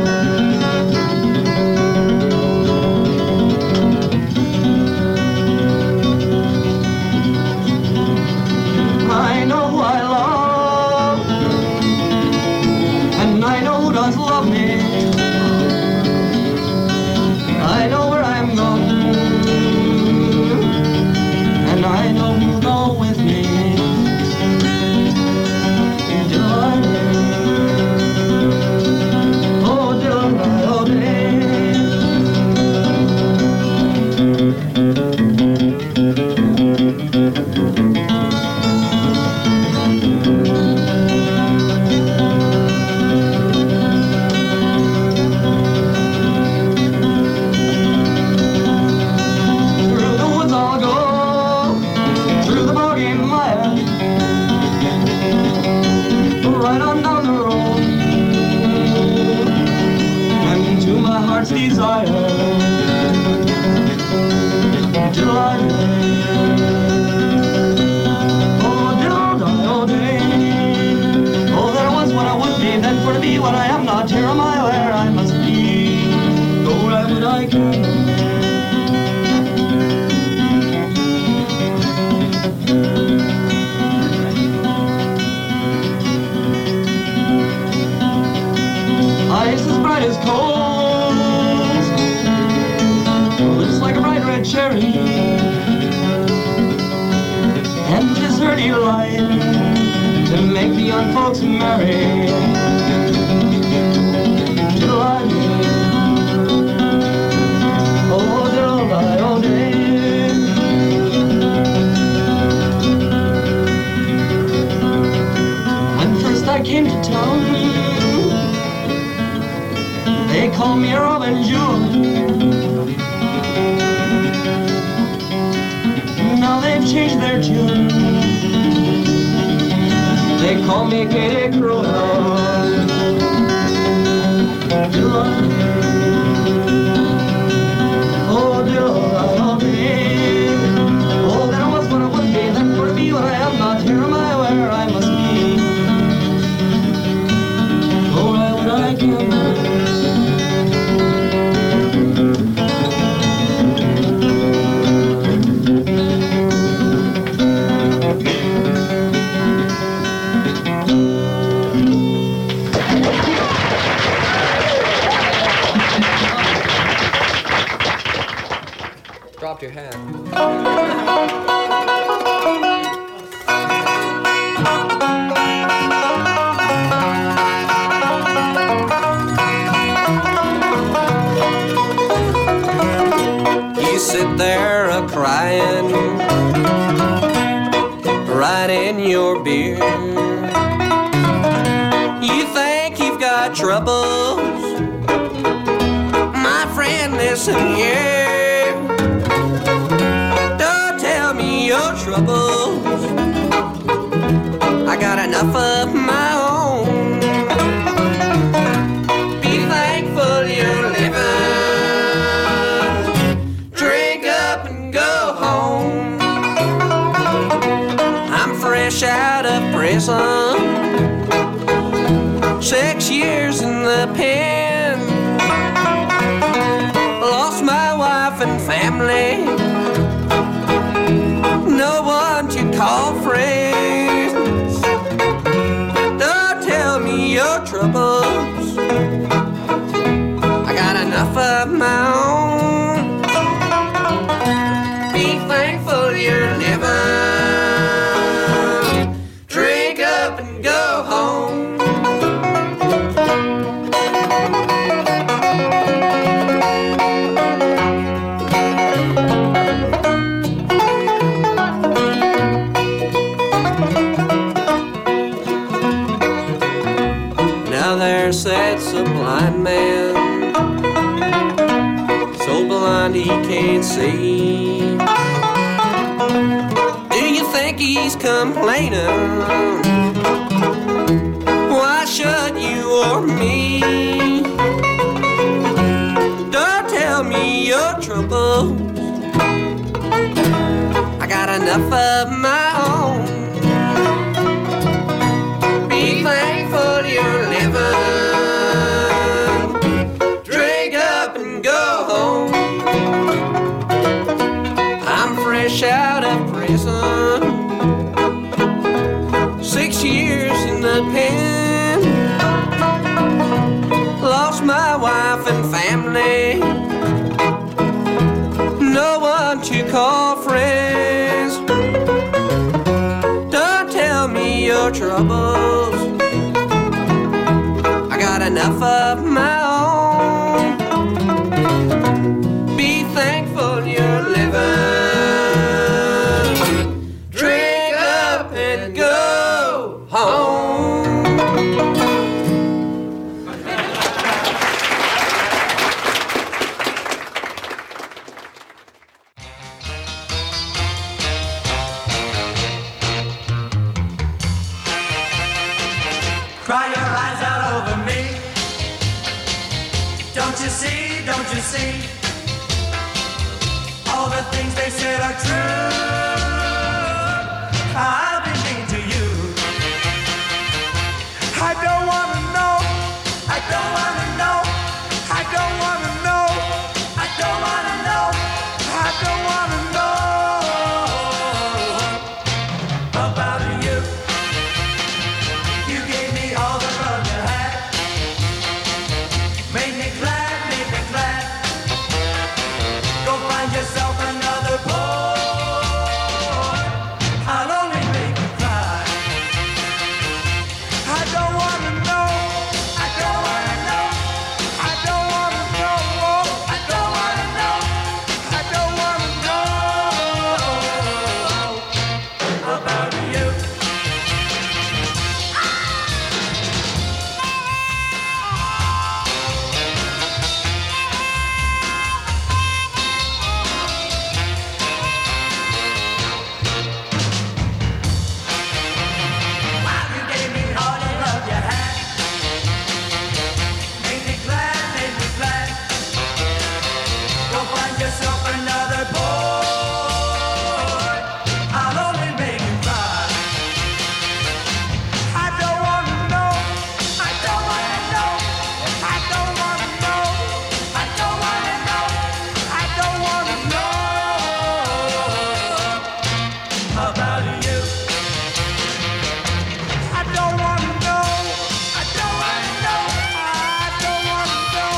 I know who I love, and I know who does love me. I know where I'm going, and I know who'll go with me. Desire delight. Oh, diddle all day. Oh, there was what I would be, then for to be what I am not. Here am I where I must be. Go where would I go? Ice as bright as coal, like a bright red cherry, and 'tis her delight to make the young folks merry. Delight, oh delight, oh day. When first I came to town, they called me a Robin Jewel. Now they've changed their tune. They call me Katie Crow. Delight, oh delight, oh day. Oh, there was what I would be, then for to be what I am not. Here am I where I must be. Go right where I can. Dropped your hand. You sit there a-crying, right in your beer. You think you've got troubles, my friend, listen here. Don't tell me your troubles, I got enough of my own. Be thankful you're living, drink up and go home. I'm fresh out of prison, 6 years in the pen. Lost my wife and family, no one to call friends. Don't tell me your troubles, I got enough of my own. Be thankful you're living, drink up and go home. There sits a blind man, so blind he can't see. Do you think he's complaining? Why should you or me? Don't tell me your troubles, I got enough of my own. Be thankful you're living, troubles. I got enough of my own. Be thankful you're living. Drink up and go home. Cry your eyes out over me. Don't you see, don't you see? All the things they said are true. I've been mean to you. I don't wanna know. I don't wanna know. I don't wanna know. I don't wanna know. I don't wanna know about you. You gave me all the love you had. Made me glad, made me glad. Go find yourself another boy. I'll only make you cry. I don't wanna know. I don't wanna know. I don't wanna know. I don't wanna know. I don't wanna know about you. You gave me all the love you had. Made me glad, made me glad. Go find yourself another boy. I'll only make you cry. I don't wanna know. I don't wanna know. I don't wanna know. I don't wanna know. I don't wanna know about you. I don't wanna know. I don't wanna know. I don't wanna know.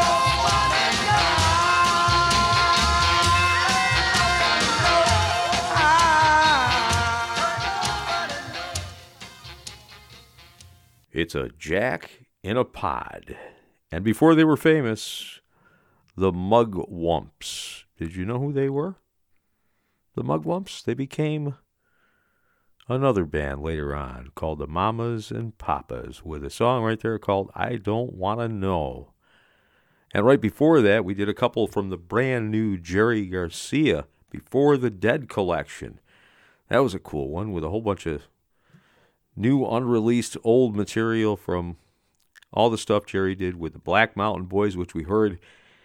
It's a Jack in a Pod. And before they were famous, the Mugwumps. Did you know who they were? The Mugwumps? They became another band later on called the Mamas and Papas with a song right there called I Don't Wanna Know. And right before that, we did a couple from the brand new Jerry Garcia Before the Dead collection. That was a cool one with a whole bunch of new unreleased old material from all the stuff Jerry did with the Black Mountain Boys, which we heard,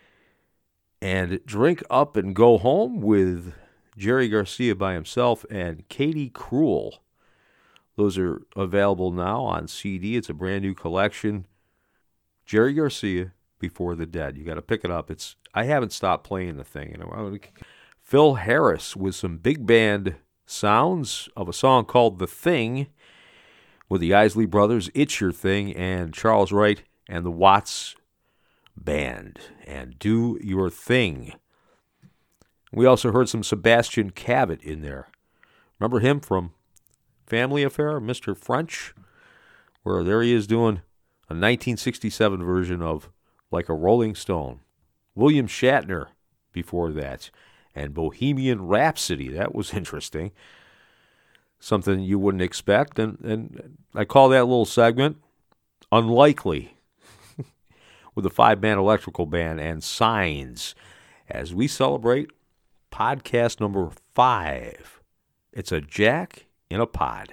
and Drink Up and Go Home with Jerry Garcia by himself and Katie Cruel. Those are available now on CD. It's a brand new collection. Jerry Garcia, Before the Dead. You got to pick it up. I haven't stopped playing the thing. Phil Harris with some big band sounds of a song called The Thing with the Isley Brothers, It's Your Thing, and Charles Wright and the Watts Band, and Do Your Thing. We also heard some Sebastian Cabot in there. Remember him from Family Affair, Mr. French? Where there he is doing a 1967 version of Like a Rolling Stone. William Shatner before that, and Bohemian Rhapsody. That was interesting. Something you wouldn't expect, and I call that little segment Unlikely with the 5-man electrical band and Signs as we celebrate podcast number 5. It's a Jack in a Pod.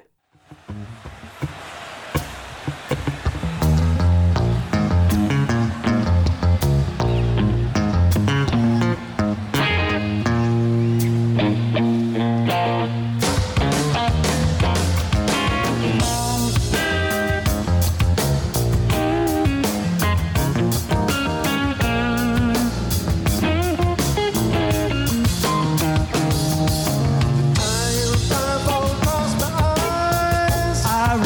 I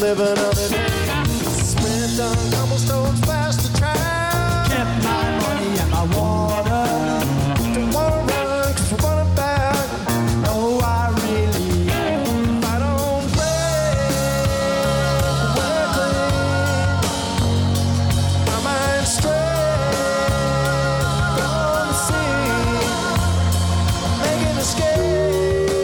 live another day. Sprint on cobblestones past the track. Kept my money and my water. Don't wanna run 'cause we're running back. No, I really I don't play. We're clean. My mind's straight. Gonna see. Make an escape.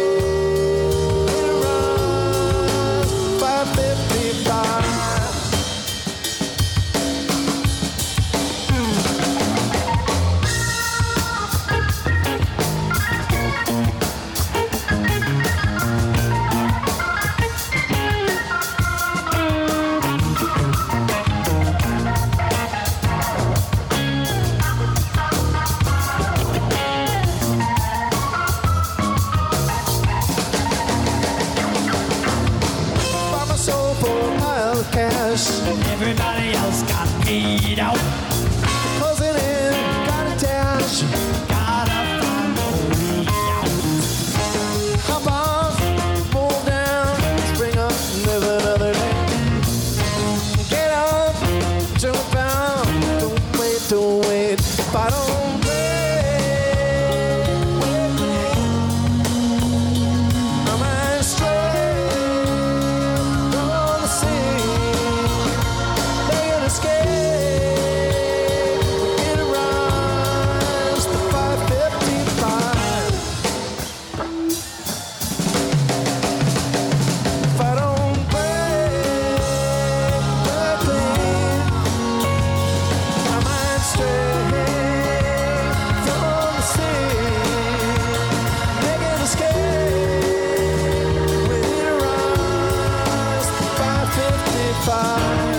Everybody else got paid out. Closing in, gotta dash, gotta find a way out. Hop off, pull down, spring up, live another day. Get up, jump out, don't wait, if I don't play. My mind's straight, gonna see. Escape, it runs the 555. If I don't break, my mind's straight from the sea. Make an escape, when it runs the 555.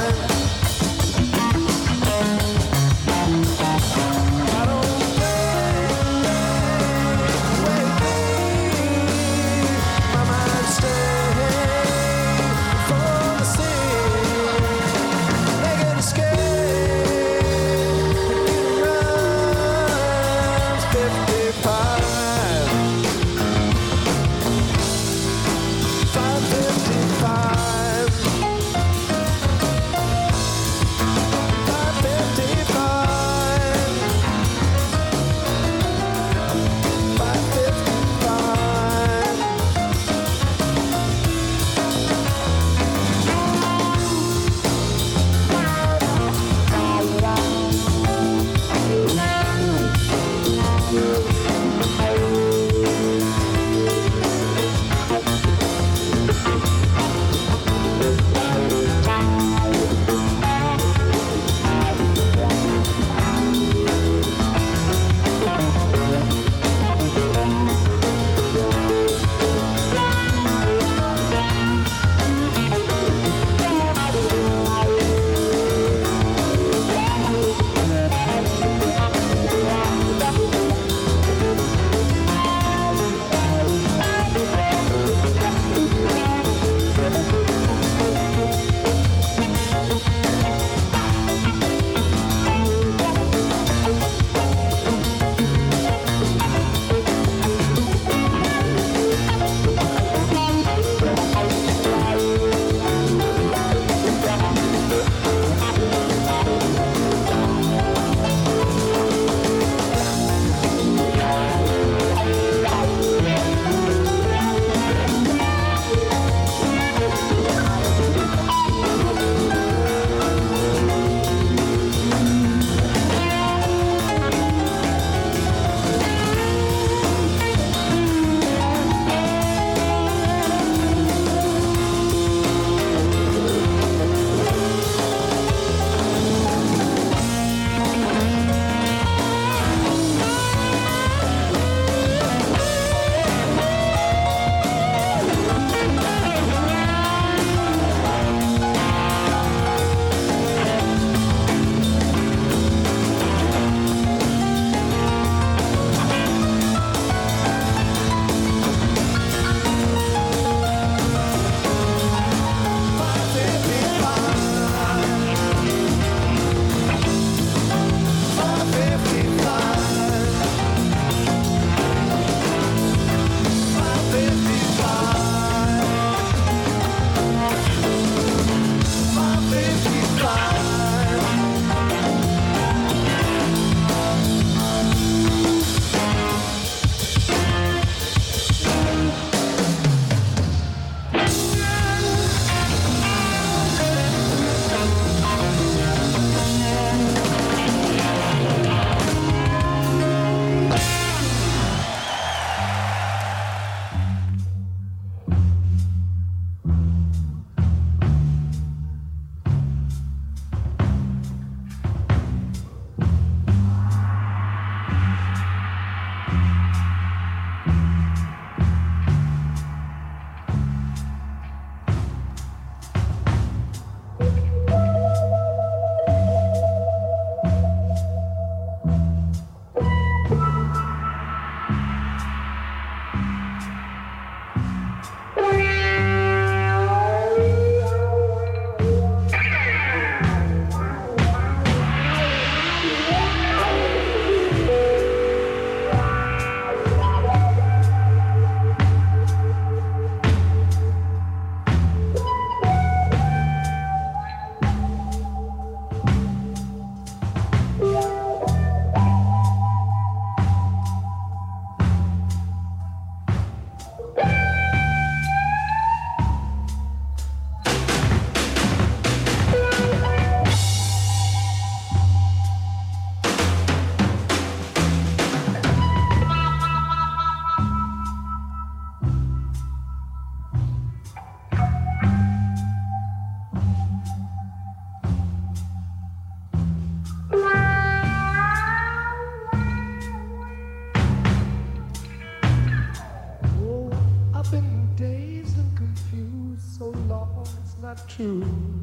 not true.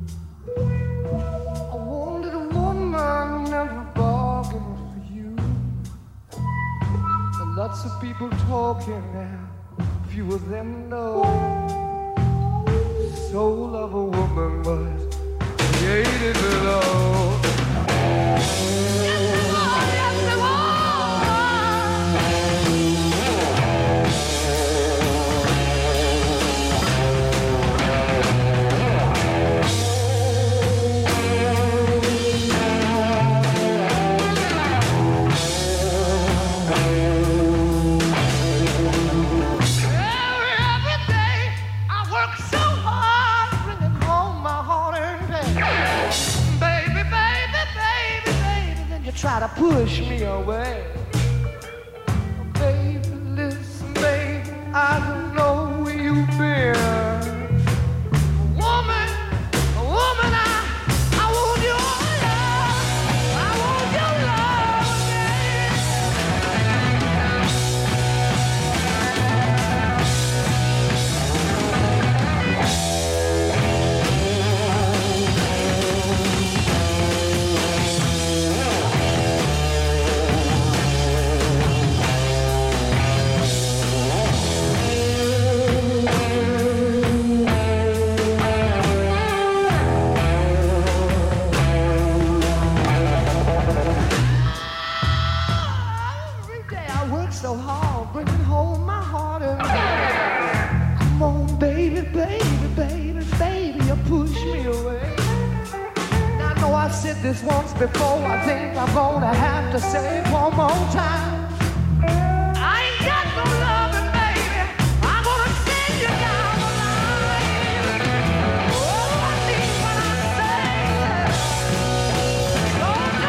I wanted a woman, never bargained for you. There are lots of people talking now, few of them know. The soul of a woman was created below. Try to push me away. Baby, listen, baby, I don't know where you've been. Woman, I want your love. I want your love, so hard, bringing home my heart and come on, baby, baby, baby, baby, you push me away. Now, I know I've said this once before, I think I'm gonna have to say it one more time. I ain't got no loving, baby, I'm gonna send you down the line. Oh, I mean what I say. Oh, no,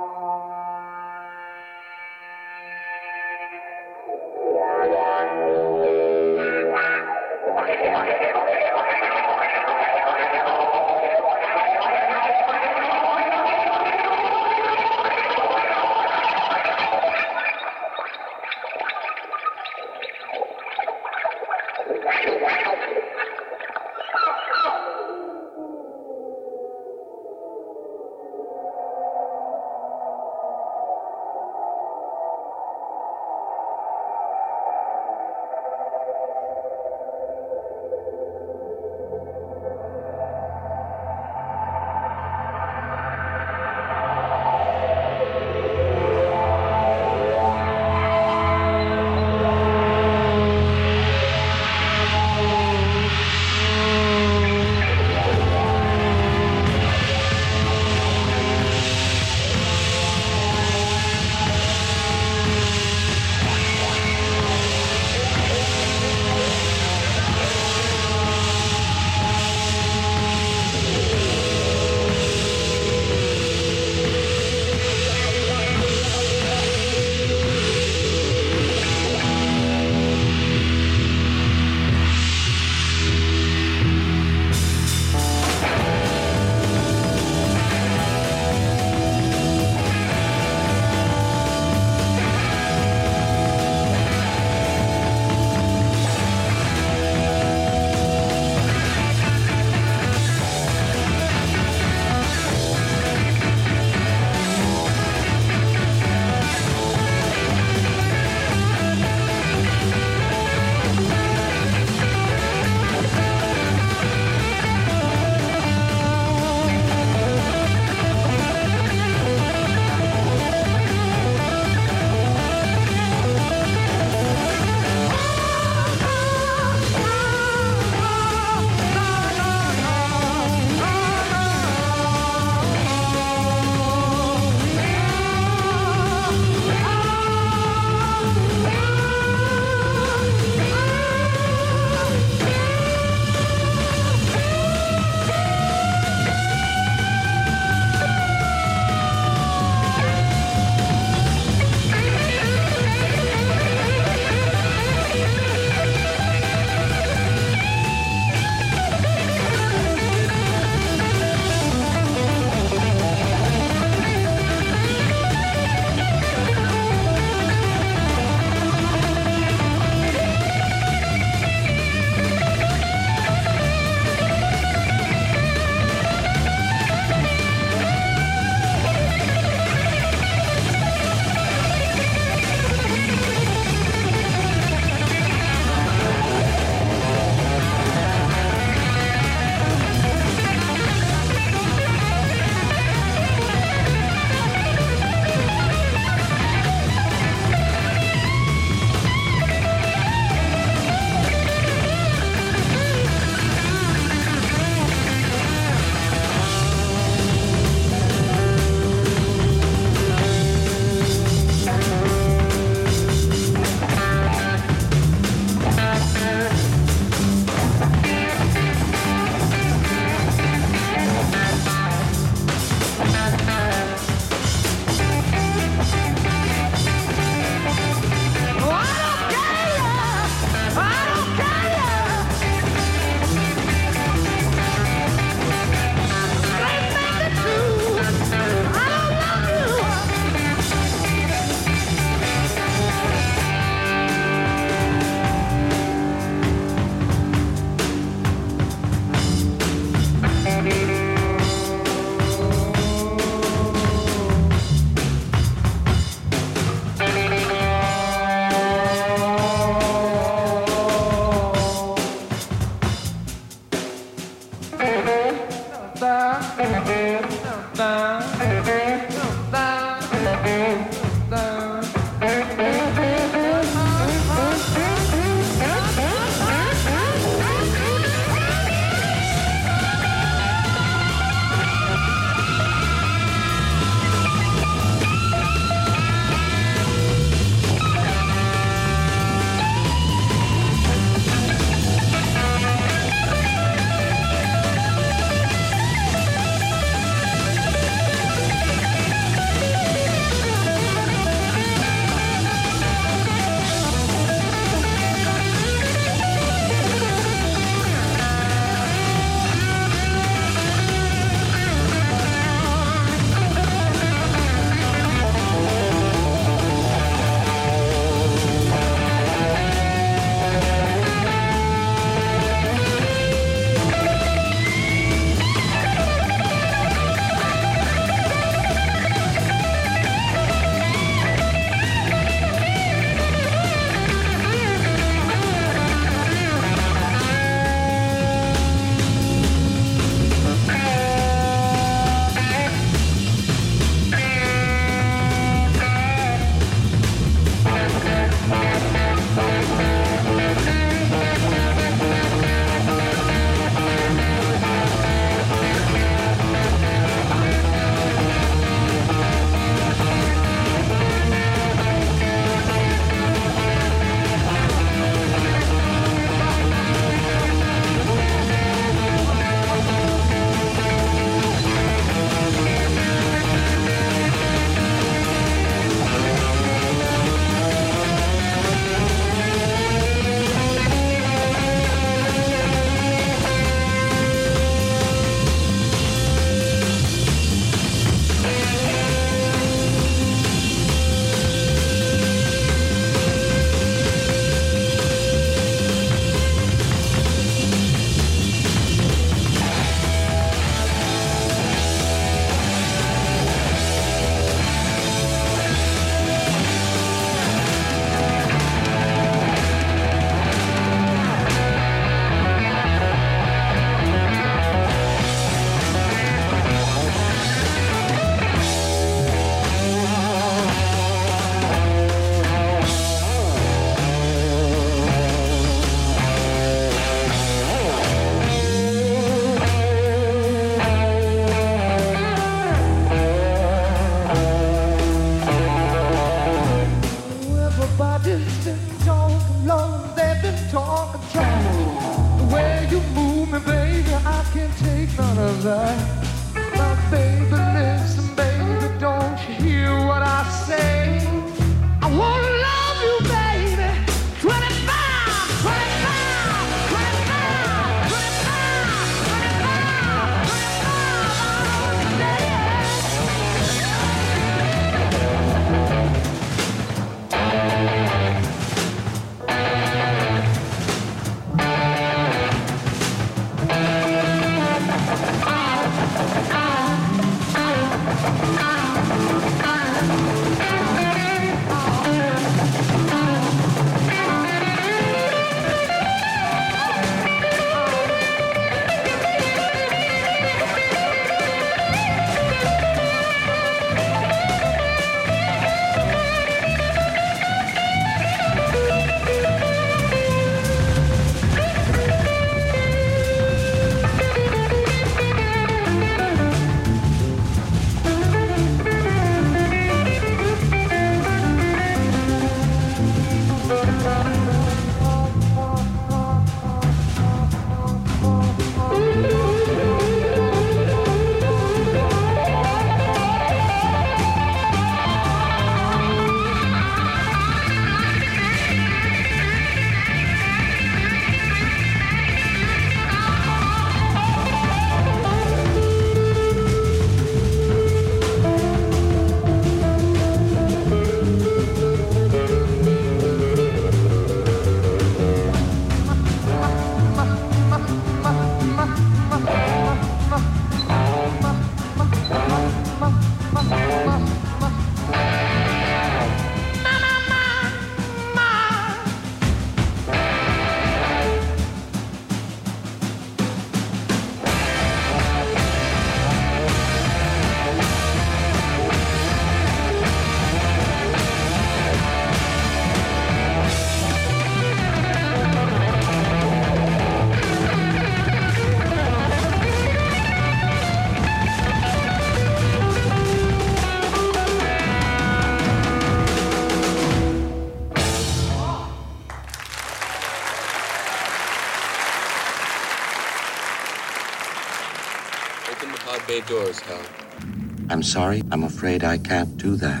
doors, Hal. I'm sorry. I'm afraid I can't do that.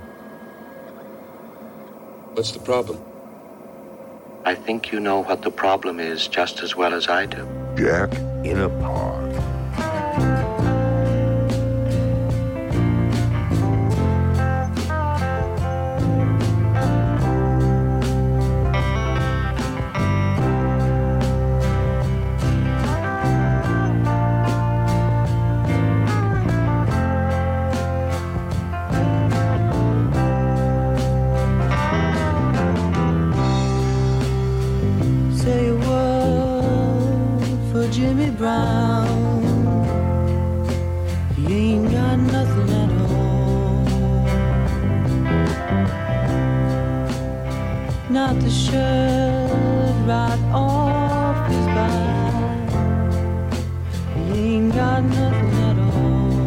What's the problem? I think you know what the problem is just as well as I do. Jack in a Pod. Say a word for Jimmy Brown. He ain't got nothing at all. Not the shirt right off his back. He ain't got nothing at all.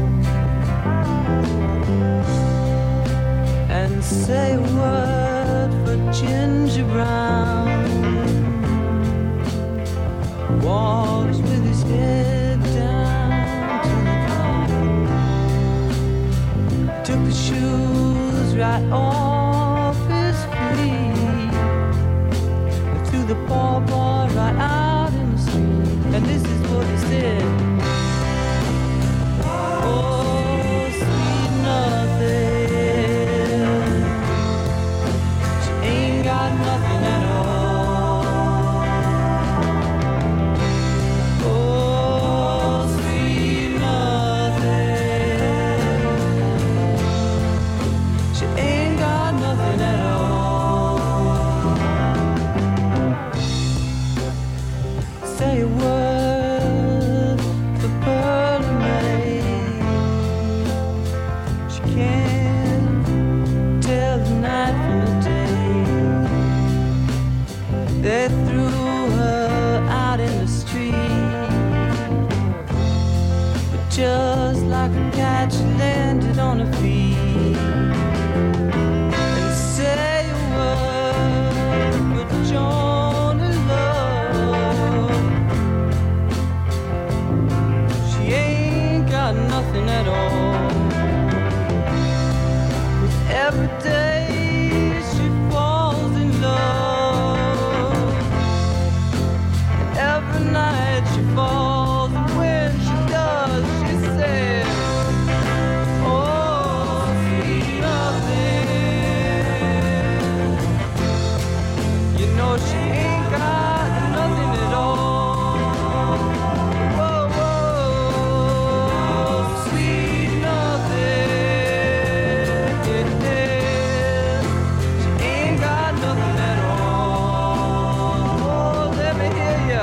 And say a word for Ginger Brown. Walks with his head down to the ground. Took the shoes right off his feet. Threw the poor boy right out in the street. And this is what he said. Oh, sweet nothing. She ain't got nothing at all. Say a word for Pearlie Mae. She can't tell the night from the day. They threw her out in the street, but just like a cat, she landed on her feet. And say a word for Johnny Love. She ain't got nothing at all. With every day she falls in love, and every night she falls, and when she does, she says, oh, sweet nothing. You know she ain't got nothing at all. Whoa, whoa, sweet nothing. She ain't got nothing at all. Oh, let me hear ya.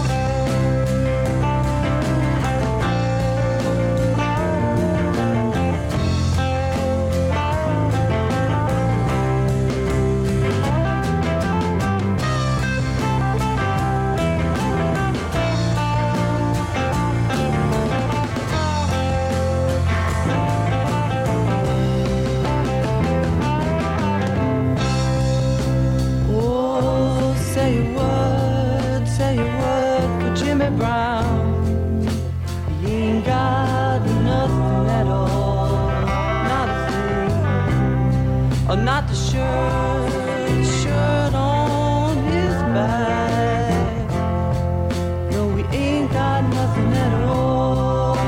Oh, say a word for Jimmy Brown. He ain't got nothing at all, not a thing, or not the shirt on his back. No, we ain't got nothing at all.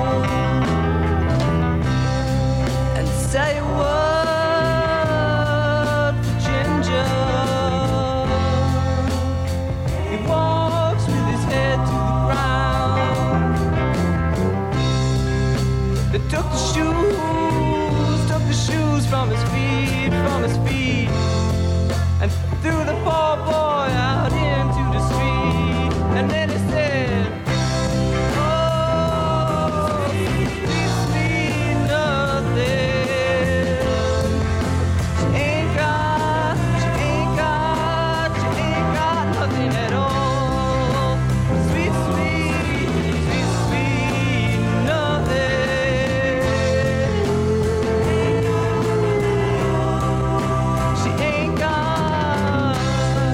And say a word for Ginger. He walks with his head to the ground. They took the shoes from his feet, and threw the poor boy out into the street. And then he said, oh, sweet, sweet nothing. She ain't got nothing at all. Sweet, sweet, sweet, sweet nothing. She ain't got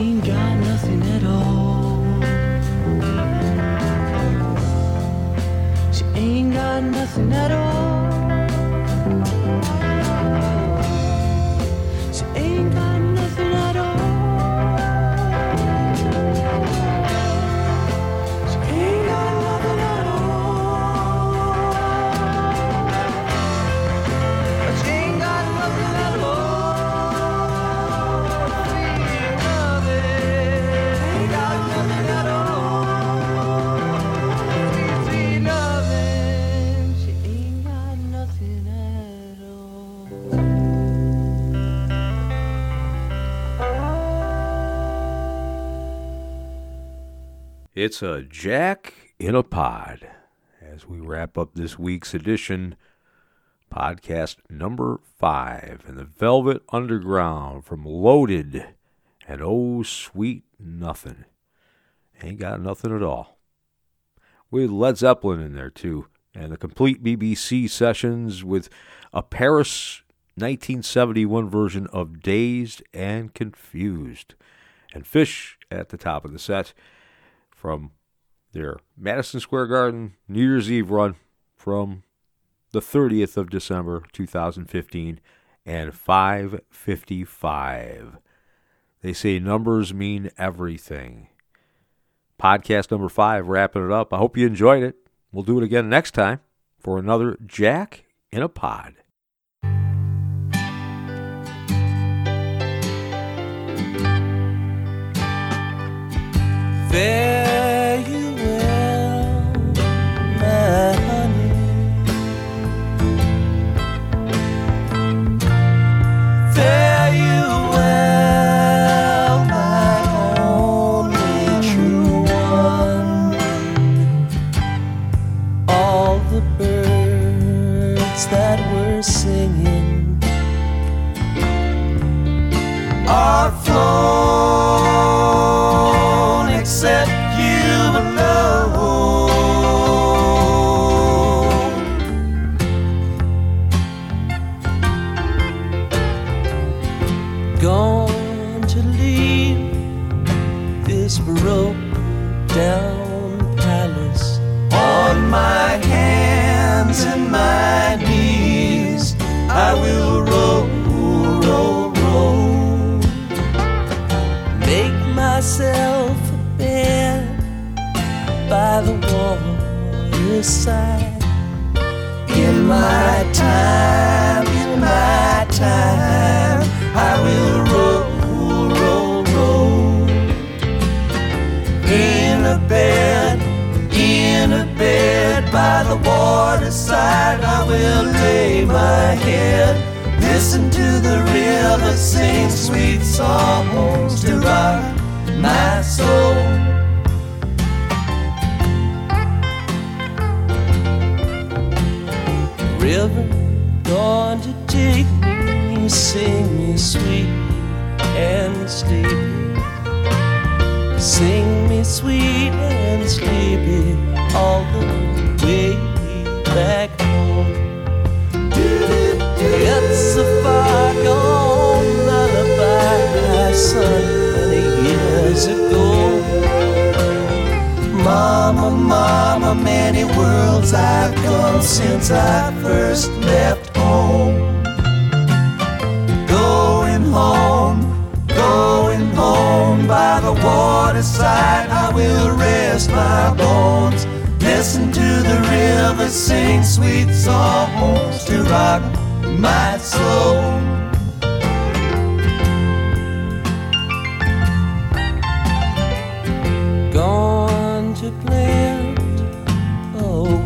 ain't got nothing at all. She ain't got nothing at all. She ain't got nothing at all. She ain't got nothing at all. She ain't got nothing at all. Ain't got nothing at all. Sweet loving. She ain't got nothing at all. It's a Jack in a Pod as we wrap up this week's edition, podcast number 5, in the Velvet Underground from Loaded and Oh Sweet Nothing. Ain't got nothing at all. We had Led Zeppelin in there too, and the complete BBC sessions with a Paris 1971 version of Dazed and Confused, and Fish at the top of the set from their Madison Square Garden New Year's Eve run from the 30th of December 2015 and 5:55. They say numbers mean everything. Podcast number 5, wrapping it up. I hope you enjoyed it. We'll do it again next time for another Jack in a Pod. Fare you well, my honey. Fare you well, my only true one. All the birds that were singing are flown, except you alone. Gone to leave this broke down palace on my hands and my knees. I will roll, roll, roll. Make myself a bed by the waterside. In my time, I will roll, roll, roll. In a bed by the waterside, I will lay my head. Listen to the river sing sweet songs to rock my soul. River, gone to take me, sing me sweet and sleepy. Sing me sweet and sleepy all the way back home. It's a far gone lullaby sung many years ago. Mama, mama, many worlds I've come since I first left home. Going home by the waterside, I will rest my bones. Listen to the river sing sweet songs to rock my soul. Gone to plant a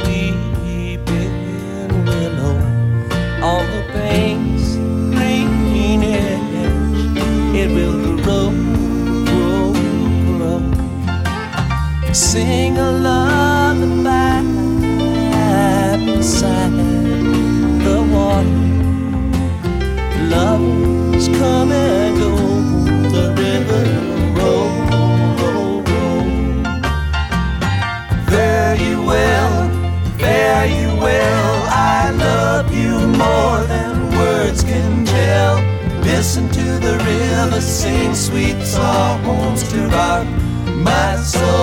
weeping willow on the banks, green edge. It will grow, grow, grow. Sing a lullaby beside the water. Lovers come and go, the river roll, roll, roll. Fare you well, I love you more than words can tell. Listen to the river sing sweet songs wants to rock my soul.